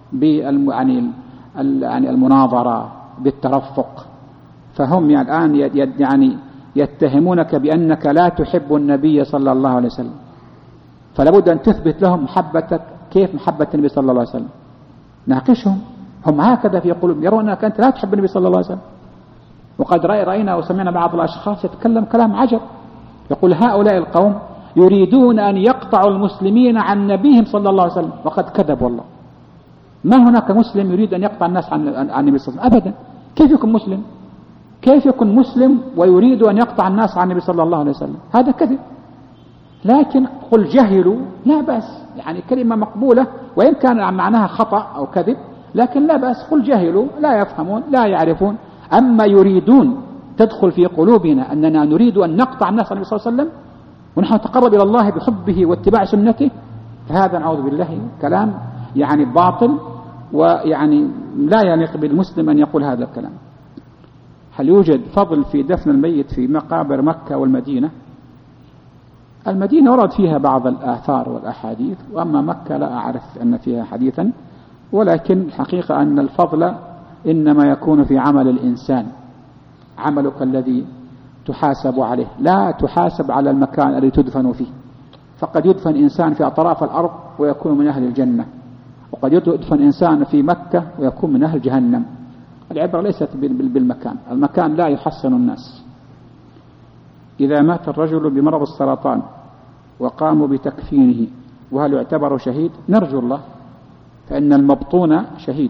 Speaker 1: يعني المناظرة، بالترفق. فهم يعني الآن يعني يتهمونك بأنك لا تحب النبي صلى الله عليه وسلم، فلا بد أن تثبت لهم محبتك. كيف محبة النبي صلى الله عليه وسلم؟ ناقشهم، هم هكذا في قلوبهم، يرون أنك أنت لا تحب النبي صلى الله عليه وسلم. وقد رأينا وسمعنا بعض الأشخاص يتكلم كلام عجب، يقول هؤلاء القوم يريدون أن يقطعوا المسلمين عن نبيهم صلى الله عليه وسلم، وقد كذب والله. ما هناك مسلم يريد أن يقطع الناس عن النبي صلى الله عليه وسلم أبدا. كيف يكون مسلم؟ كيف يكون مسلم ويريد أن يقطع الناس عن النبي صلى الله عليه وسلم؟ هذا كذب. لكن قل جهلوا لا بأس، يعني كلمة مقبولة وإن كان معناها خطأ أو كذب، لكن لا بأس. قل جهلوا لا يفهمون لا يعرفون. أما يريدون تدخل في قلوبنا أننا نريد أن نقطع الناس عن النبي صلى الله عليه وسلم ونحن نتقرب إلى الله بحبه واتباع سنته، فهذا نعوذ بالله كلام يعني باطل، ويعني لا يليق بالمسلم أن يقول هذا الكلام. هل يوجد فضل في دفن الميت في مقابر مكة والمدينة؟ المدينة ورد فيها بعض الآثار والأحاديث، وأما مكة لا أعرف أن فيها حديثا، ولكن الحقيقة أن الفضل إنما يكون في عمل الإنسان، عملك الذي تحاسب عليه، لا تحاسب على المكان الذي تدفن فيه. فقد يدفن إنسان في أطراف الأرض ويكون من أهل الجنة، وقد يدفن إنسان في مكة ويكون من أهل جهنم. العبرة ليست بالمكان، المكان لا يحسن الناس. إذا مات الرجل بمرض السرطان وقاموا بتكفينه وهل يعتبر شهيد؟ نرجو الله، فإن المبطون شهيد.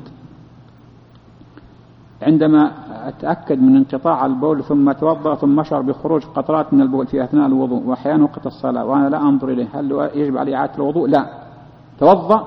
Speaker 1: عندما أتأكد من انقطاع البول ثم توضأ ثم أشعر بخروج قطرات من البول في أثناء الوضوء وأحيانا وقت الصلاة وأنا لا أنظر إليه، هل يجب علي إعادة الوضوء؟ لا، توضأ.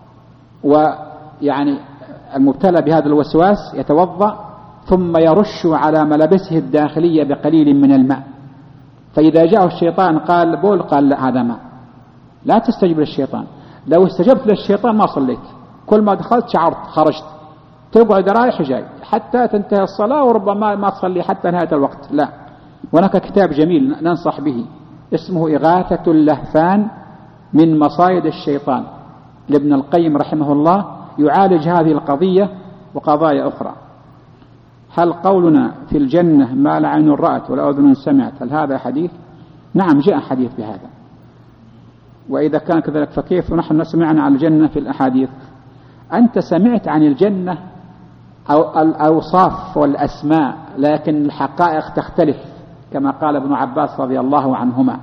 Speaker 1: ويعني المبتلى بهذا الوسواس يتوضأ ثم يرش على ملابسه الداخلية بقليل من الماء، فإذا جاءه الشيطان قال بول، قال لا هذا ماء. لا تستجب للشيطان، لو استجبت للشيطان ما صليت، كل ما دخلت شعرت خرجت، تقعد رايح جاي حتى تنتهي الصلاة، وربما ما تصلي حتى نهاية الوقت. لا. هناك كتاب جميل ننصح به اسمه إغاثة اللهفان من مصايد الشيطان لابن القيم رحمه الله، يعالج هذه القضية وقضايا أخرى. هل قولنا في الجنة ما لا عين رأت ولا أذن سمعت هل هذا حديث؟ نعم جاء حديث بهذا. وإذا كان كذلك فكيف نحن سمعنا عن الجنة في الأحاديث؟ أنت سمعت عن الجنة أو الأوصاف والأسماء، لكن الحقائق تختلف كما قال ابن عباس رضي الله عنهما.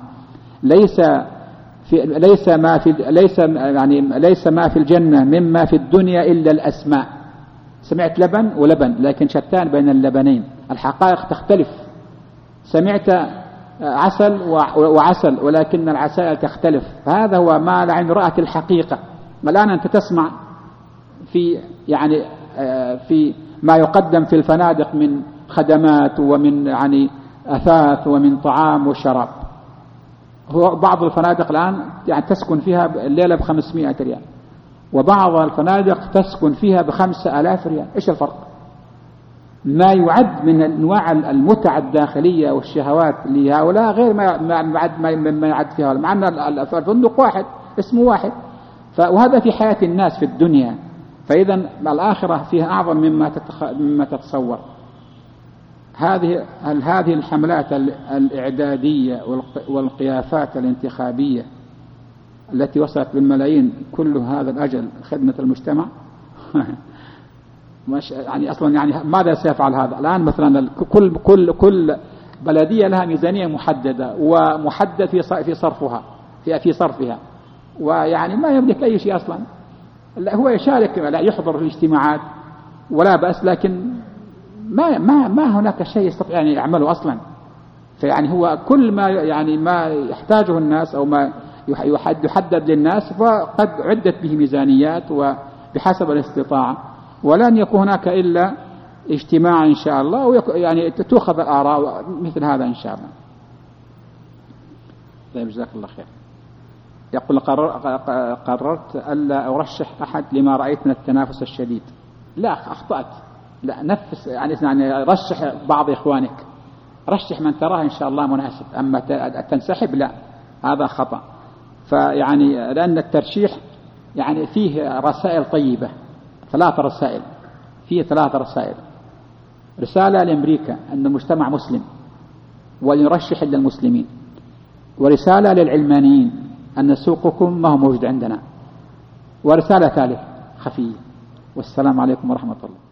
Speaker 1: ليس ما في الجنة مما في الدنيا إلا الأسماء. سمعت لبن ولبن لكن شتان بين اللبنين، الحقائق تختلف. سمعت عسل وعسل ولكن العسائل تختلف، هذا هو ما لا عين رأت الحقيقة. الآن أنت تسمع في ما يقدم في الفنادق من خدمات ومن يعني أثاث ومن طعام وشراب. هو بعض الفنادق الآن يعني تسكن فيها الليلة ب500 ريال، وبعض الفنادق تسكن فيها ب5000 ريال. إيش الفرق؟ ما يعد من أنواع المتع الداخلية والشهوات لهؤلاء غير ما يعد فيها، مع أن الفندق واحد اسمه واحد. وهذا في حياة الناس في الدنيا، فإذا الآخرة فيها أعظم مما تتصور. هذه الحملات الإعدادية والقيافات الانتخابية التي وصلت بالملايين كل هذا الأجل خدمة المجتمع مش يعني أصلا يعني ماذا سيفعل هذا الآن؟ مثلا كل بلدية لها ميزانية محددة ومحدد في صرفها ويعني ما يملك أي شيء أصلا. هو يشارك، لا يحضر في الاجتماعات ولا بأس، لكن ما هناك شيء يستطيع أن يعمله أصلا. فيعني هو كل ما يحتاجه الناس أو ما يحدد للناس فقد عدت به ميزانيات وبحسب الاستطاعة، ولن يكون هناك إلا اجتماع إن شاء الله يعني تأخذ الآراء مثل هذا إن شاء الله. طيب جزاك الله خير. يقول قررت ألا أرشح أحد لما رأيت من التنافس الشديد. لا، أخطأت. لا، نفس يعني رشح بعض إخوانك، رشح من تراه إن شاء الله مناسب، أما تنسحب لا، هذا خطأ. فيعني لأن الترشيح يعني فيه رسائل طيبة، 3 رسائل، فيه 3 رسائل. رسالة لأمريكا أن المجتمع مسلم ولنرشح إلا المسلمين، ورسالة للعلمانيين أن سوقكم ما هو موجود عندنا، ورسالة ثالثة خفية. والسلام عليكم ورحمة الله.